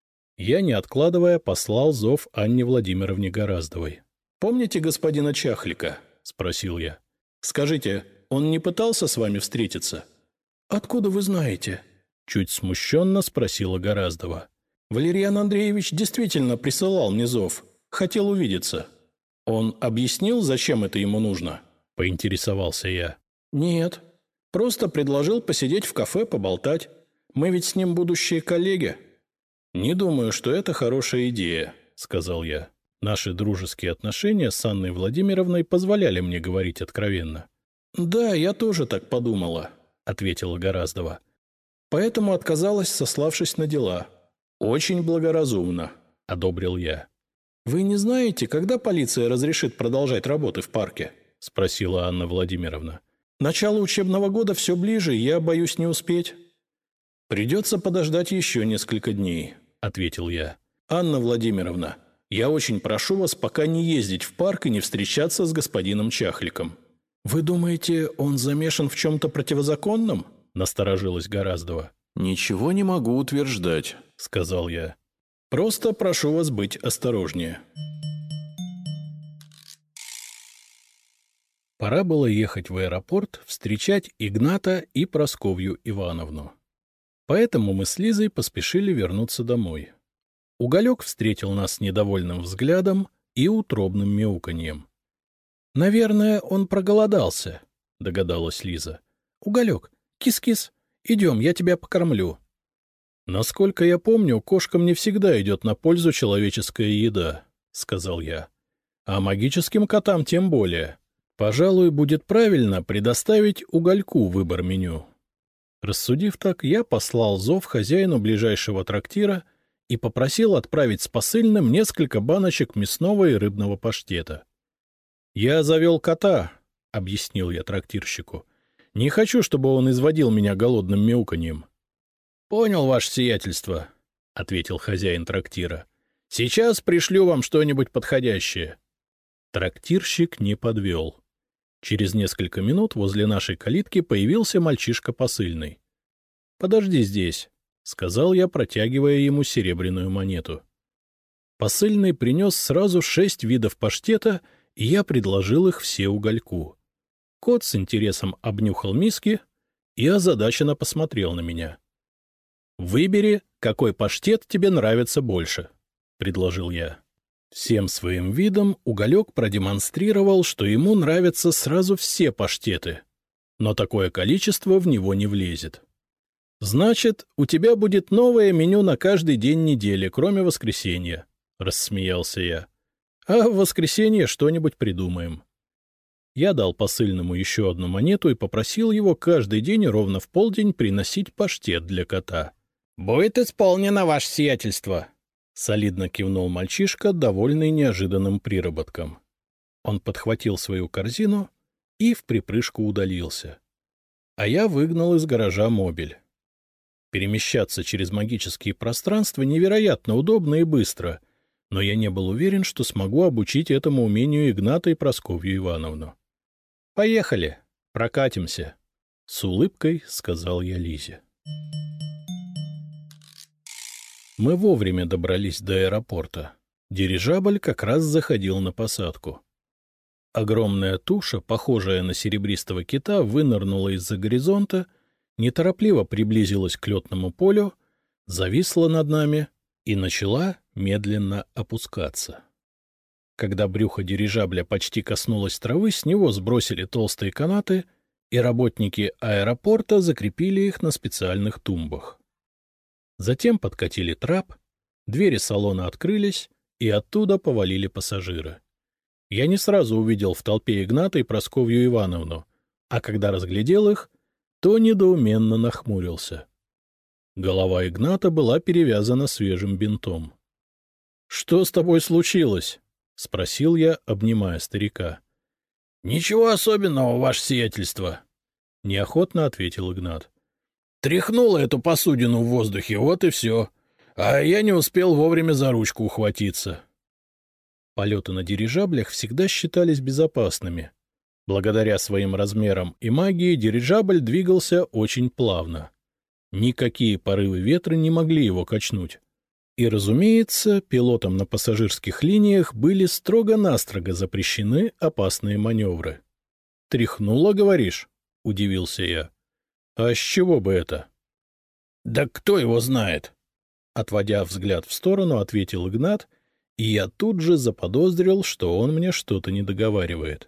Я, не откладывая, послал зов Анне Владимировне Гораздовой. — Помните господина Чахлика? — спросил я. — Скажите, он не пытался с вами встретиться? — Откуда вы знаете? — чуть смущенно спросила Гораздова. — Валериан Андреевич действительно присылал мне зов. Хотел увидеться. — Он объяснил, зачем это ему нужно? — поинтересовался я. — Нет. Просто предложил посидеть в кафе, поболтать. Мы ведь с ним будущие коллеги. — Не думаю, что это хорошая идея, — сказал я. Наши дружеские отношения с Анной Владимировной позволяли мне говорить откровенно. — Да, я тоже так подумала, — ответила Гораздова. — Поэтому отказалась, сославшись на дела. — Очень благоразумно, — одобрил я. — Вы не знаете, когда полиция разрешит продолжать работы в парке? — спросила Анна Владимировна. — Начало учебного года все ближе, я боюсь не успеть. — Придется подождать еще несколько дней, — ответил я. — Анна Владимировна, я очень прошу вас пока не ездить в парк и не встречаться с господином Чахликом. — Вы думаете, он замешан в чем-то противозаконном? — насторожилась Гораздова. — Ничего не могу утверждать, — сказал я. — Просто прошу вас быть осторожнее. Пора было ехать в аэропорт встречать Игната и Прасковью Ивановну. Поэтому мы с Лизой поспешили вернуться домой. Уголек встретил нас недовольным взглядом и утробным мяуканьем. — Наверное, он проголодался, — догадалась Лиза. — Уголек, кис-кис, идем, я тебя покормлю. Насколько я помню, кошкам не всегда идет на пользу человеческая еда, — сказал я. А магическим котам тем более. Пожалуй, будет правильно предоставить Угольку выбор меню. Рассудив так, я послал зов хозяину ближайшего трактира и попросил отправить с посыльным несколько баночек мясного и рыбного паштета. — Я завел кота, — объяснил я трактирщику. — Не хочу, чтобы он изводил меня голодным мяуканьем. — Понял, ваше сиятельство, — ответил хозяин трактира. — Сейчас пришлю вам что-нибудь подходящее. Трактирщик не подвел. Через несколько минут возле нашей калитки появился мальчишка посыльный. — Подожди здесь, — сказал я, протягивая ему серебряную монету. Посыльный принес сразу шесть видов паштета, и я предложил их все Угольку. Кот с интересом обнюхал миски и озадаченно посмотрел на меня. — Выбери, какой паштет тебе нравится больше, — предложил я. Всем своим видом Уголек продемонстрировал, что ему нравятся сразу все паштеты. но такое количество в него не влезет. — Значит, у тебя будет новое меню на каждый день недели, кроме воскресенья, — рассмеялся я. — А в воскресенье что-нибудь придумаем. Я дал посыльному еще одну монету и попросил его каждый день ровно в полдень приносить паштет для кота. — Будет исполнено, ваше сиятельство! — солидно кивнул мальчишка, довольный неожиданным приработком. Он подхватил свою корзину и вприпрыжку удалился. А я выгнал из гаража мобиль. Перемещаться через магические пространства невероятно удобно и быстро, но я не был уверен, что смогу обучить этому умению Игната и Прасковью Ивановну. — Поехали, прокатимся, — с улыбкой сказал я Лизе. Мы вовремя добрались до аэропорта. Дирижабль как раз заходил на посадку. Огромная туша, похожая на серебристого кита, вынырнула из-за горизонта, неторопливо приблизилась к летному полю, зависла над нами и начала медленно опускаться. Когда брюхо дирижабля почти коснулось травы, с него сбросили толстые канаты, и работники аэропорта закрепили их на специальных тумбах. Затем подкатили трап, двери салона открылись, и оттуда повалили пассажиры. Я не сразу увидел в толпе Игната и Прасковью Ивановну, а когда разглядел их, то недоуменно нахмурился. Голова Игната была перевязана свежим бинтом. — Что с тобой случилось? — спросил я, обнимая старика. — Ничего особенного, ваше сиятельство, — неохотно ответил Игнат. — Тряхнуло эту посудину в воздухе, вот и все. А я не успел вовремя за ручку ухватиться. Полеты на дирижаблях всегда считались безопасными. Благодаря своим размерам и магии дирижабль двигался очень плавно. Никакие порывы ветра не могли его качнуть. И, разумеется, пилотам на пассажирских линиях были строго-настрого запрещены опасные маневры. — Тряхнуло, говоришь? — удивился я. — А с чего бы это? — Да кто его знает? — отводя взгляд в сторону, ответил Игнат, и я тут же заподозрил, что он мне что-то не договаривает.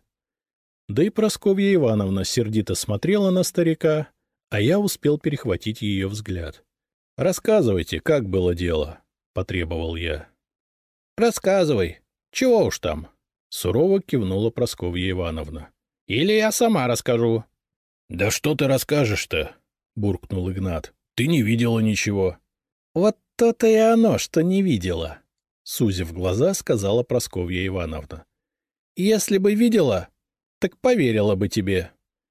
Да и Прасковья Ивановна сердито смотрела на старика, а я успел перехватить ее взгляд. — Рассказывайте, как было дело, — потребовал я. — Рассказывай. Чего уж там? — сурово кивнула Прасковья Ивановна. — Или я сама расскажу. — Да что ты расскажешь-то? — буркнул Игнат. — Ты не видела ничего. — Вот то-то и оно, что не видела, — сузив глаза, сказала Прасковья Ивановна. — Если бы видела, так поверила бы тебе.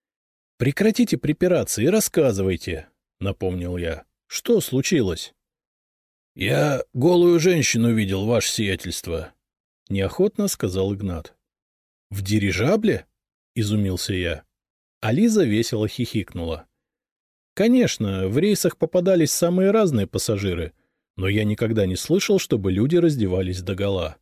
— Прекратите припираться и рассказывайте, — напомнил я. — Что случилось? — Я голую женщину видел, ваше сиятельство, — неохотно сказал Игнат. — В дирижабле? — изумился я. А Лиза весело хихикнула. Конечно, в рейсах попадались самые разные пассажиры, но я никогда не слышал, чтобы люди раздевались догола.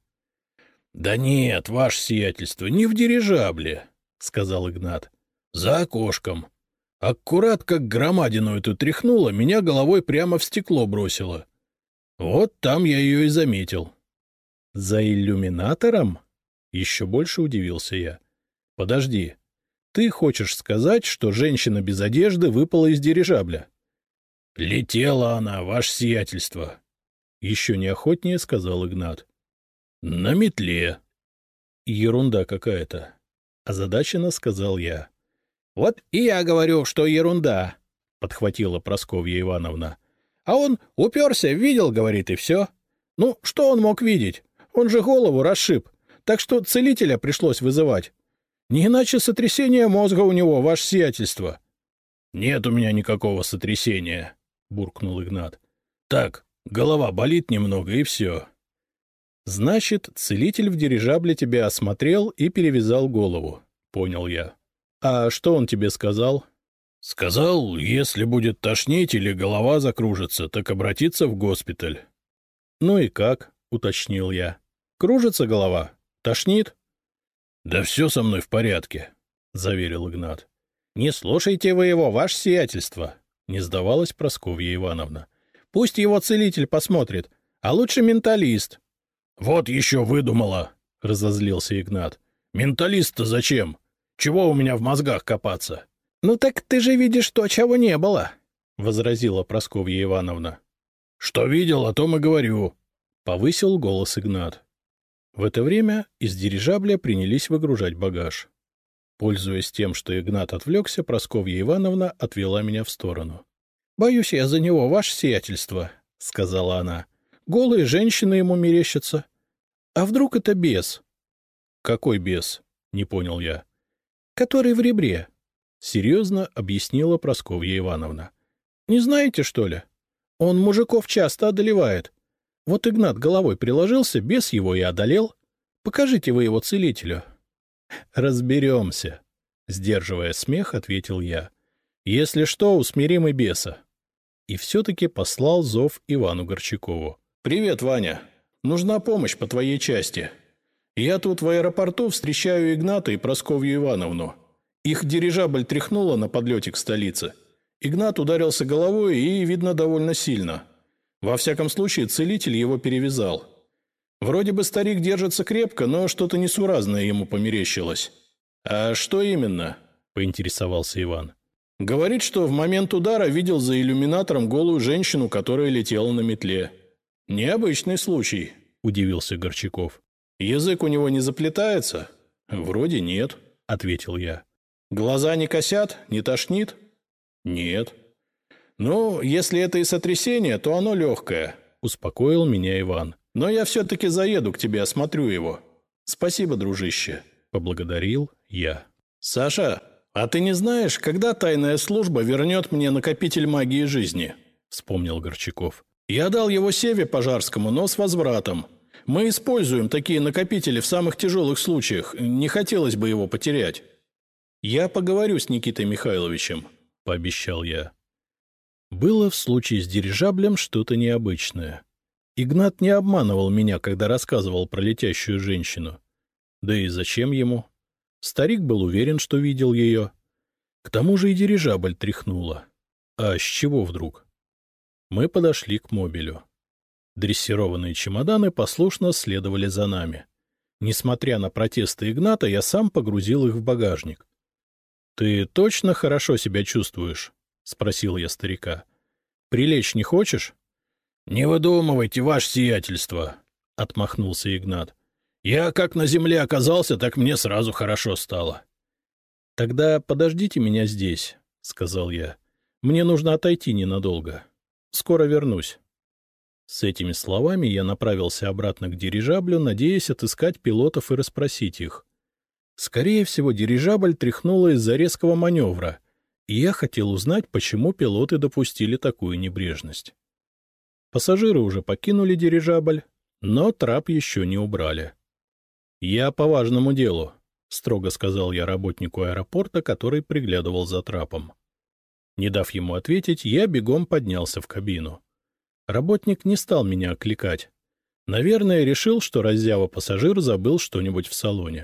— Да нет, ваше сиятельство, не в дирижабле, — сказал Игнат. — За окошком. Аккурат как громадину эту тряхнуло, меня головой прямо в стекло бросило. Вот там я ее и заметил. — За иллюминатором? — еще больше удивился я. — Подожди, ты хочешь сказать, что женщина без одежды выпала из дирижабля? — Летела она, ваше сиятельство, — еще неохотнее сказал Игнат. — На метле. — Ерунда какая-то, — озадаченно сказал я. — Вот и я говорю, что ерунда, — подхватила Прасковья Ивановна. — А он уперся, видел, говорит, и все. Ну, что он мог видеть? Он же голову расшиб, так что целителя пришлось вызывать. Не иначе сотрясение мозга у него, ваше сиятельство. — Нет у меня никакого сотрясения, — буркнул Игнат. — Так, голова болит немного, и все. — Значит, целитель в дирижабле тебя осмотрел и перевязал голову, — понял я. — А что он тебе сказал? — Сказал, если будет тошнить или голова закружится, так обратиться в госпиталь. — Ну и как? — уточнил я. — Кружится голова? Тошнит? — Да все со мной в порядке, — заверил Игнат. — Не слушайте вы его, ваше сиятельство, — не сдавалась Прасковья Ивановна. — Пусть его целитель посмотрит, а лучше менталист. — Вот еще выдумала, — разозлился Игнат. — Менталист-то зачем? Чего у меня в мозгах копаться? — Ну так ты же видишь то, чего не было, — возразила Прасковья Ивановна. — Что видел, о том и говорю, — повысил голос Игнат. В это время из дирижабля принялись выгружать багаж. Пользуясь тем, что Игнат отвлекся, Прасковья Ивановна отвела меня в сторону. — Боюсь я за него, ваше сиятельство, — сказала она. — Голые женщины ему мерещатся. А вдруг это бес? — Какой бес? — не понял я. — Который в ребре, — серьезно объяснила Прасковья Ивановна. — Не знаете, что ли? Он мужиков часто одолевает. Вот Игнат головой приложился, бес его и одолел. Покажите вы его целителю. — Разберемся, — сдерживая смех, ответил я. — Если что, усмирим и беса. И все-таки послал зов Ивану Горчакову. — Привет, Ваня. Нужна помощь по твоей части. Я тут в аэропорту встречаю Игната и Прасковью Ивановну. Их дирижабль тряхнуло на подлете к столице. Игнат ударился головой и, видно, довольно сильно. Во всяком случае, целитель его перевязал. Вроде бы старик держится крепко, но что-то несуразное ему померещилось. — А что именно? — поинтересовался Иван. — Говорит, что в момент удара видел за иллюминатором голую женщину, которая летела на метле. — Необычный случай, — удивился Горчаков. — Язык у него не заплетается? — Вроде нет, — ответил я. — Глаза не косят, не тошнит? — Нет. — Ну, если это и сотрясение, то оно легкое, — успокоил меня Иван. — Но я все-таки заеду к тебе, осмотрю его. — Спасибо, дружище, — поблагодарил я. — Саша, а ты не знаешь, когда тайная служба вернет мне накопитель магии жизни? — вспомнил Горчаков. — Я дал его Севе Пожарскому, но с возвратом. Мы используем такие накопители в самых тяжелых случаях. Не хотелось бы его потерять. — Я поговорю с Никитой Михайловичем, — пообещал я. Было в случае с дирижаблем что-то необычное. Игнат не обманывал меня, когда рассказывал про летящую женщину. Да и зачем ему? Старик был уверен, что видел ее. К тому же и дирижабль тряхнуло. А с чего вдруг? Мы подошли к мобилю. Дрессированные чемоданы послушно следовали за нами. Несмотря на протесты Игната, я сам погрузил их в багажник. — Ты точно хорошо себя чувствуешь? — спросил я старика. — Прилечь не хочешь? — Не выдумывайте, ваше сиятельство, — отмахнулся Игнат. — Я как на земле оказался, так мне сразу хорошо стало. — Тогда подождите меня здесь, — сказал я. — Мне нужно отойти ненадолго. Скоро вернусь. С этими словами я направился обратно к дирижаблю, надеясь отыскать пилотов и расспросить их. Скорее всего, дирижабль тряхнуло из-за резкого маневра, и я хотел узнать, почему пилоты допустили такую небрежность. Пассажиры уже покинули дирижабль, но трап еще не убрали. — Я по важному делу, — строго сказал я работнику аэропорта, который приглядывал за трапом. Не дав ему ответить, я бегом поднялся в кабину. Работник не стал меня окликать. Наверное, решил, что раззява-пассажир забыл что-нибудь в салоне.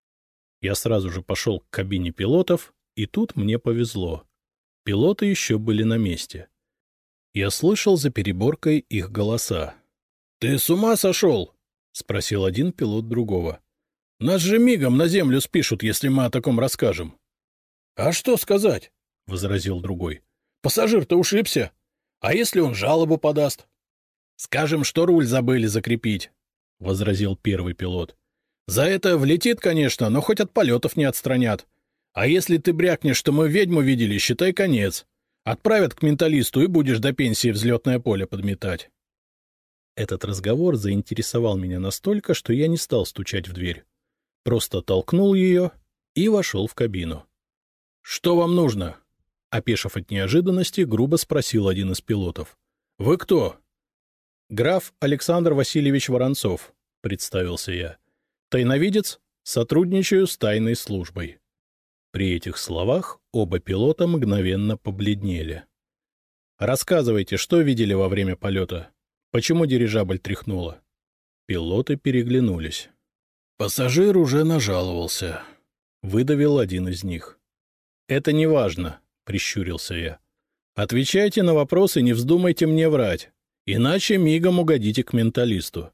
Я сразу же пошел к кабине пилотов, и тут мне повезло. Пилоты еще были на месте. Я слышал за переборкой их голоса. — Ты с ума сошел? — спросил один пилот другого. — Нас же мигом на землю спишут, если мы о таком расскажем. — А что сказать? — возразил другой. — Пассажир-то ушибся. А если он жалобу подаст? — Скажем, что руль забыли закрепить, — возразил первый пилот. — За это влетит, конечно, но хоть от полетов не отстранят. А если ты брякнешь, что мы ведьму видели, считай конец. Отправят к менталисту, и будешь до пенсии взлетное поле подметать. Этот разговор заинтересовал меня настолько, что я не стал стучать в дверь. Просто толкнул ее и вошел в кабину. — Что вам нужно? — опешив от неожиданности, грубо спросил один из пилотов. — Вы кто? — Граф Александр Васильевич Воронцов, — представился я. — Тайновидец, сотрудничаю с тайной службой. При этих словах оба пилота мгновенно побледнели. — Рассказывайте, что видели во время полета? Почему дирижабль тряхнуло? Пилоты переглянулись. — Пассажир уже нажаловался, — выдавил один из них. — Это не важно, — прищурился я. — Отвечайте на вопросы, не вздумайте мне врать, иначе мигом угодите к менталисту.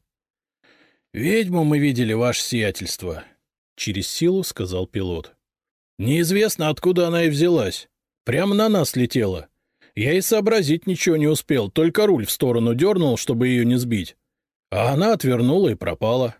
— Ведьму мы видели, ваше сиятельство, — через силу сказал пилот. — Неизвестно, откуда она и взялась. Прямо на нас летела. Я и сообразить ничего не успел, только руль в сторону дернул, чтобы ее не сбить. А она отвернула и пропала.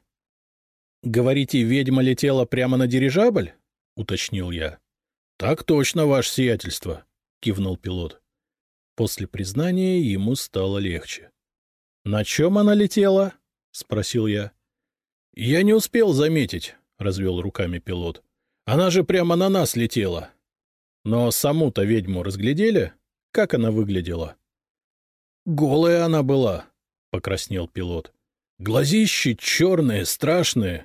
— Говорите, ведьма летела прямо на дирижабль? — уточнил я. — Так точно, ваше сиятельство, — кивнул пилот. После признания ему стало легче. — На чем она летела? — спросил я. — Я не успел заметить, — развел руками пилот. — Она же прямо на нас летела. Но саму-то ведьму разглядели? Как она выглядела? — Голая она была, — покраснел пилот. — Глазищи черные, страшные.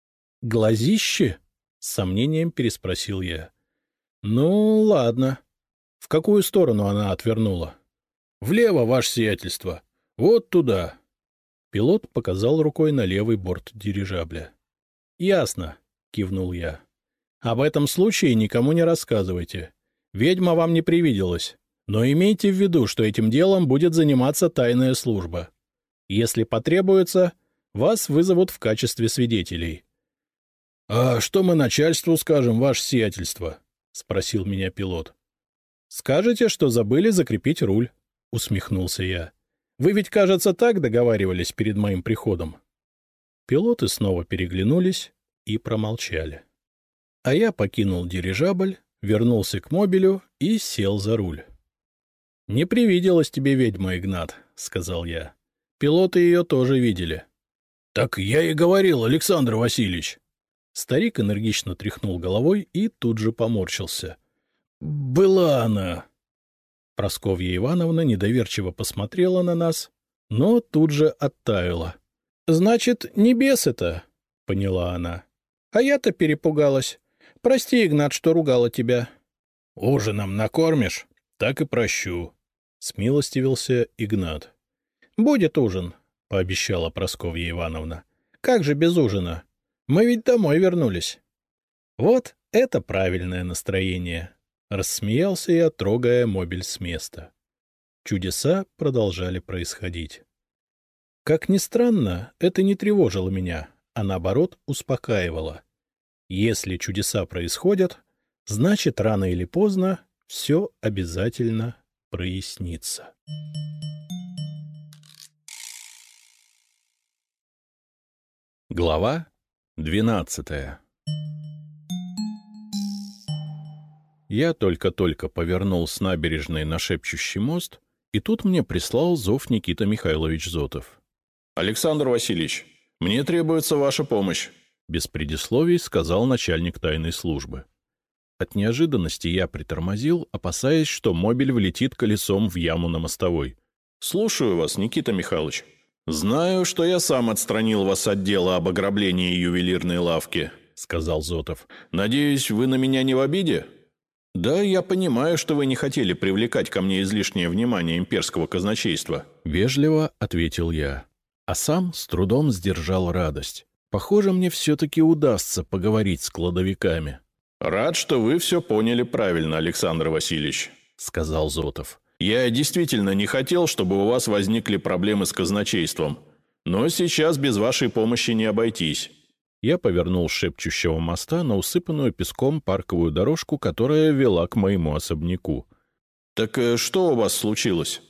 — Глазищи? — с сомнением переспросил я. — Ну, ладно. В какую сторону она отвернула? — Влево, ваше сиятельство. Вот туда. Пилот показал рукой на левый борт дирижабля. — Ясно, — кивнул я. — Об этом случае никому не рассказывайте. Ведьма вам не привиделась. Но имейте в виду, что этим делом будет заниматься тайная служба. Если потребуется, вас вызовут в качестве свидетелей. — А что мы начальству скажем, ваше сиятельство? — спросил меня пилот. — Скажете, что забыли закрепить руль, — усмехнулся я. — Вы ведь, кажется, так договаривались перед моим приходом. Пилоты снова переглянулись и промолчали. А я покинул дирижабль, вернулся к мобилю и сел за руль. — Не привиделась тебе ведьма, Игнат, — сказал я. Пилоты ее тоже видели. — Так я и говорил, Александр Васильевич. Старик энергично тряхнул головой и тут же поморщился. — Была она. Прасковья Ивановна недоверчиво посмотрела на нас, но тут же оттаяла. — Значит, не бес это, — поняла она. — А я-то перепугалась. Прости, Игнат, что ругала тебя. — Ужином накормишь? Так и прощу, — смилостивился Игнат. — Будет ужин, — пообещала Прасковья Ивановна. — Как же без ужина? Мы ведь домой вернулись. — Вот это правильное настроение, — рассмеялся я, трогая мобиль с места. Чудеса продолжали происходить. Как ни странно, это не тревожило меня, а наоборот успокаивало. Если чудеса происходят, значит, рано или поздно все обязательно прояснится. Глава двенадцатая. Я только-только повернул с набережной на шепчущий мост, и тут мне прислал зов Никита Михайлович Зотов. — Александр Васильевич, мне требуется ваша помощь, — без предисловий сказал начальник тайной службы. От неожиданности я притормозил, опасаясь, что мобиль влетит колесом в яму на мостовой. — Слушаю вас, Никита Михайлович. — Знаю, что я сам отстранил вас от дела об ограблении ювелирной лавки, — сказал Зотов. — Надеюсь, вы на меня не в обиде? — Да, я понимаю, что вы не хотели привлекать ко мне излишнее внимание имперского казначейства, — вежливо ответил я. А сам с трудом сдержал радость. Похоже, мне все-таки удастся поговорить с кладовиками. — Рад, что вы все поняли правильно, Александр Васильевич, — сказал Зотов. — Я действительно не хотел, чтобы у вас возникли проблемы с казначейством. Но сейчас без вашей помощи не обойтись. Я повернул с шепчущего моста на усыпанную песком парковую дорожку, которая вела к моему особняку. — Так что у вас случилось?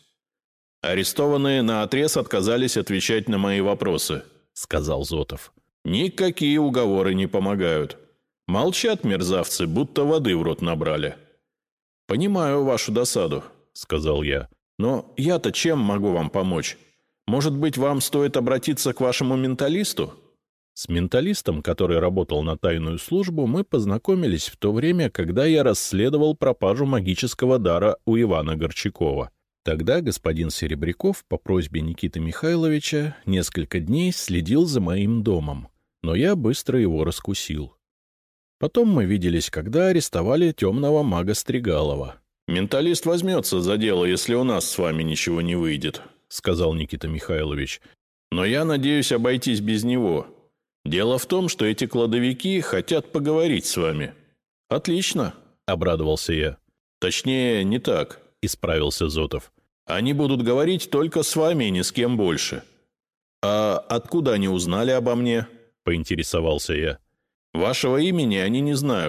— Арестованные наотрез отказались отвечать на мои вопросы, — сказал Зотов. — Никакие уговоры не помогают. Молчат мерзавцы, будто воды в рот набрали. — Понимаю вашу досаду, — сказал я. — Но я-то чем могу вам помочь? Может быть, вам стоит обратиться к вашему менталисту? С менталистом, который работал на тайную службу, мы познакомились в то время, когда я расследовал пропажу магического дара у Ивана Горчакова. Тогда господин Серебряков по просьбе Никиты Михайловича несколько дней следил за моим домом, но я быстро его раскусил. Потом мы виделись, когда арестовали темного мага Стригалова. — Менталист возьмется за дело, если у нас с вами ничего не выйдет, — сказал Никита Михайлович. — Но я надеюсь обойтись без него. Дело в том, что эти кладовики хотят поговорить с вами. — Отлично, — обрадовался я. — Точнее, не так, — исправился Зотов. — Они будут говорить только с вами и ни с кем больше. — А откуда они узнали обо мне? — поинтересовался я. — Вашего имени они не знают,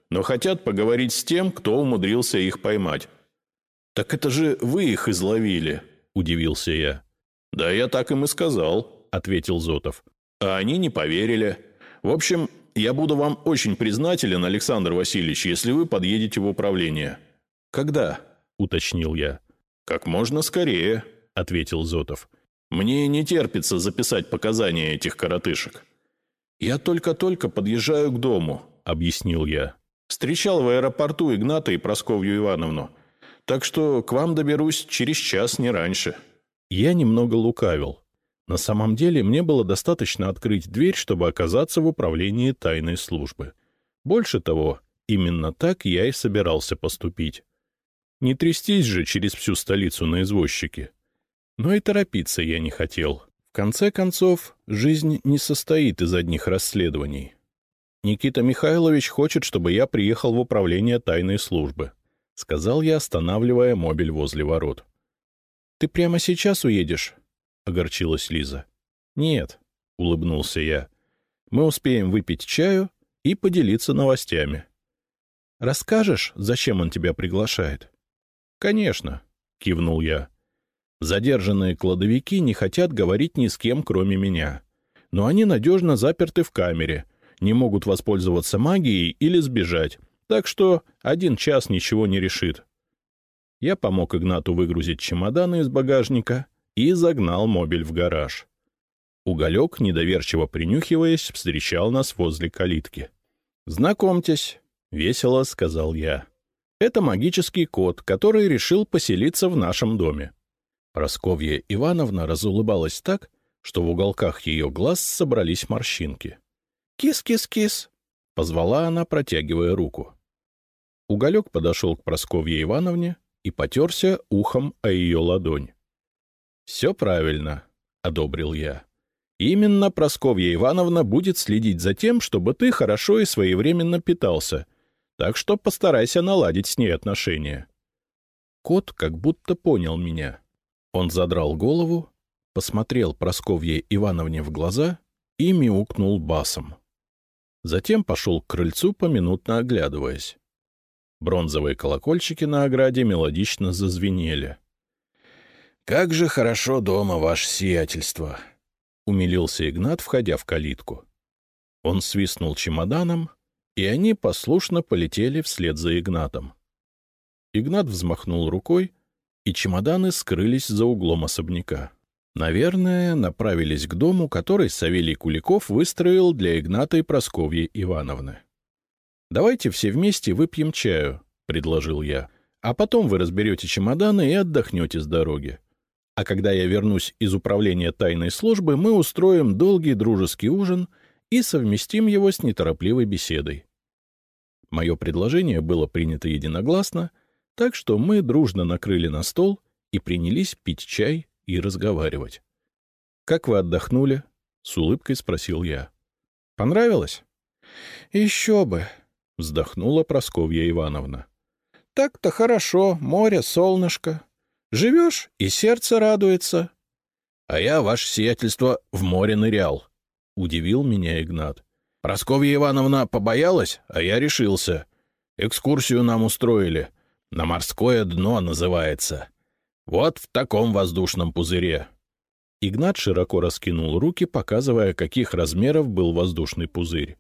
но хотят поговорить с тем, кто умудрился их поймать». «Так это же вы их изловили», — удивился я. «Да я так им и сказал», — ответил Зотов. «А они не поверили. В общем, я буду вам очень признателен, Александр Васильевич, если вы подъедете в управление». «Когда?» — уточнил я. «Как можно скорее», — ответил Зотов. «Мне не терпится записать показания этих коротышек». «Я только-только подъезжаю к дому», — объяснил я. «Встречал в аэропорту Игната и Прасковью Ивановну. Так что к вам доберусь через час, не раньше». Я немного лукавил. На самом деле мне было достаточно открыть дверь, чтобы оказаться в управлении тайной службы. Больше того, именно так я и собирался поступить. Не трястись же через всю столицу на извозчике. Но и торопиться я не хотел. В конце концов, жизнь не состоит из одних расследований. Никита Михайлович хочет, чтобы я приехал в управление тайной службы, — сказал я, останавливая мобиль возле ворот. — Ты прямо сейчас уедешь? — огорчилась Лиза. — Нет, — улыбнулся я. — Мы успеем выпить чаю и поделиться новостями. — Расскажешь, зачем он тебя приглашает? — Конечно, — кивнул я. Задержанные кладовики не хотят говорить ни с кем, кроме меня. Но они надежно заперты в камере, не могут воспользоваться магией или сбежать, так что один час ничего не решит. Я помог Игнату выгрузить чемоданы из багажника и загнал мобиль в гараж. Уголек, недоверчиво принюхиваясь, встречал нас возле калитки. «Знакомьтесь», — весело сказал я. «Это магический кот, который решил поселиться в нашем доме». Прасковья Ивановна разулыбалась так, что в уголках ее глаз собрались морщинки. «Кис-кис-кис!» — позвала она, протягивая руку. Уголек подошел к Прасковье Ивановне и потерся ухом о ее ладонь. «Все правильно», — одобрил я. «Именно Прасковья Ивановна будет следить за тем, чтобы ты хорошо и своевременно питался, так что постарайся наладить с ней отношения». Кот как будто понял меня. Он задрал голову, посмотрел Прасковье Ивановне в глаза и мяукнул басом. Затем пошел к крыльцу, поминутно оглядываясь. Бронзовые колокольчики на ограде мелодично зазвенели. «Как же хорошо дома, ваше сиятельство!» — умилился Игнат, входя в калитку. Он свистнул чемоданом, и они послушно полетели вслед за Игнатом. Игнат взмахнул рукой, и чемоданы скрылись за углом особняка. Наверное, направились к дому, который Савелий Куликов выстроил для Игната и Прасковьи Ивановны. «Давайте все вместе выпьем чаю», — предложил я, «а потом вы разберете чемоданы и отдохнете с дороги. А когда я вернусь из управления тайной службы, мы устроим долгий дружеский ужин и совместим его с неторопливой беседой». Мое предложение было принято единогласно, так что мы дружно накрыли на стол и принялись пить чай и разговаривать. «Как вы отдохнули?» — с улыбкой спросил я. «Понравилось?» «Еще бы!» — вздохнула Прасковья Ивановна. «Так-то хорошо, море, солнышко. Живешь, и сердце радуется». «А я, ваше сиятельство, в море нырял», — удивил меня Игнат. «Прасковья Ивановна побоялась, а я решился. Экскурсию нам устроили. На морское дно называется. Вот в таком воздушном пузыре». Игнат широко раскинул руки, показывая, каких размеров был воздушный пузырь.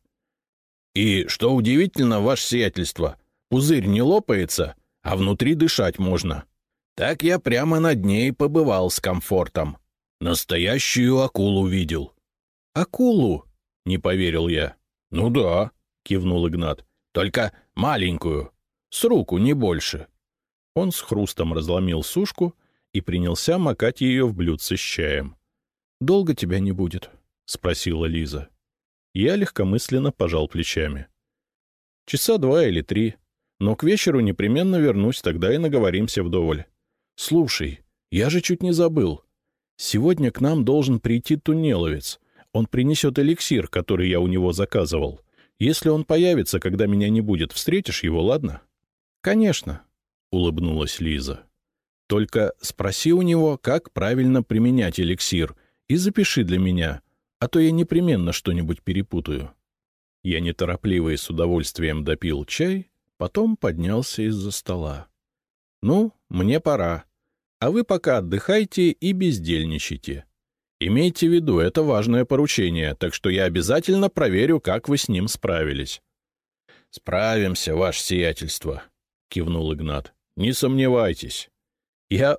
«И, что удивительно, ваше сиятельство, пузырь не лопается, а внутри дышать можно. Так я прямо на дне и побывал с комфортом. Настоящую акулу видел». «Акулу?» — не поверил я. «Ну да», — кивнул Игнат, — «только маленькую, с руку, не больше». Он с хрустом разломил сушку и принялся макать ее в блюдце с чаем. «Долго тебя не будет?» — спросила Лиза. Я легкомысленно пожал плечами. «Часа два или три, но к вечеру непременно вернусь, тогда и наговоримся вдоволь. Слушай, я же чуть не забыл. Сегодня к нам должен прийти туннеловец. Он принесет эликсир, который я у него заказывал. Если он появится, когда меня не будет, встретишь его, ладно?» «Конечно», — улыбнулась Лиза. «Только спроси у него, как правильно применять эликсир, и запиши для меня, а то я непременно что-нибудь перепутаю». Я неторопливо и с удовольствием допил чай, потом поднялся из-за стола. — Ну, мне пора. А вы пока отдыхайте и бездельничайте. Имейте в виду, это важное поручение, так что я обязательно проверю, как вы с ним справились. — Справимся, ваше сиятельство, — кивнул Игнат. — Не сомневайтесь. Я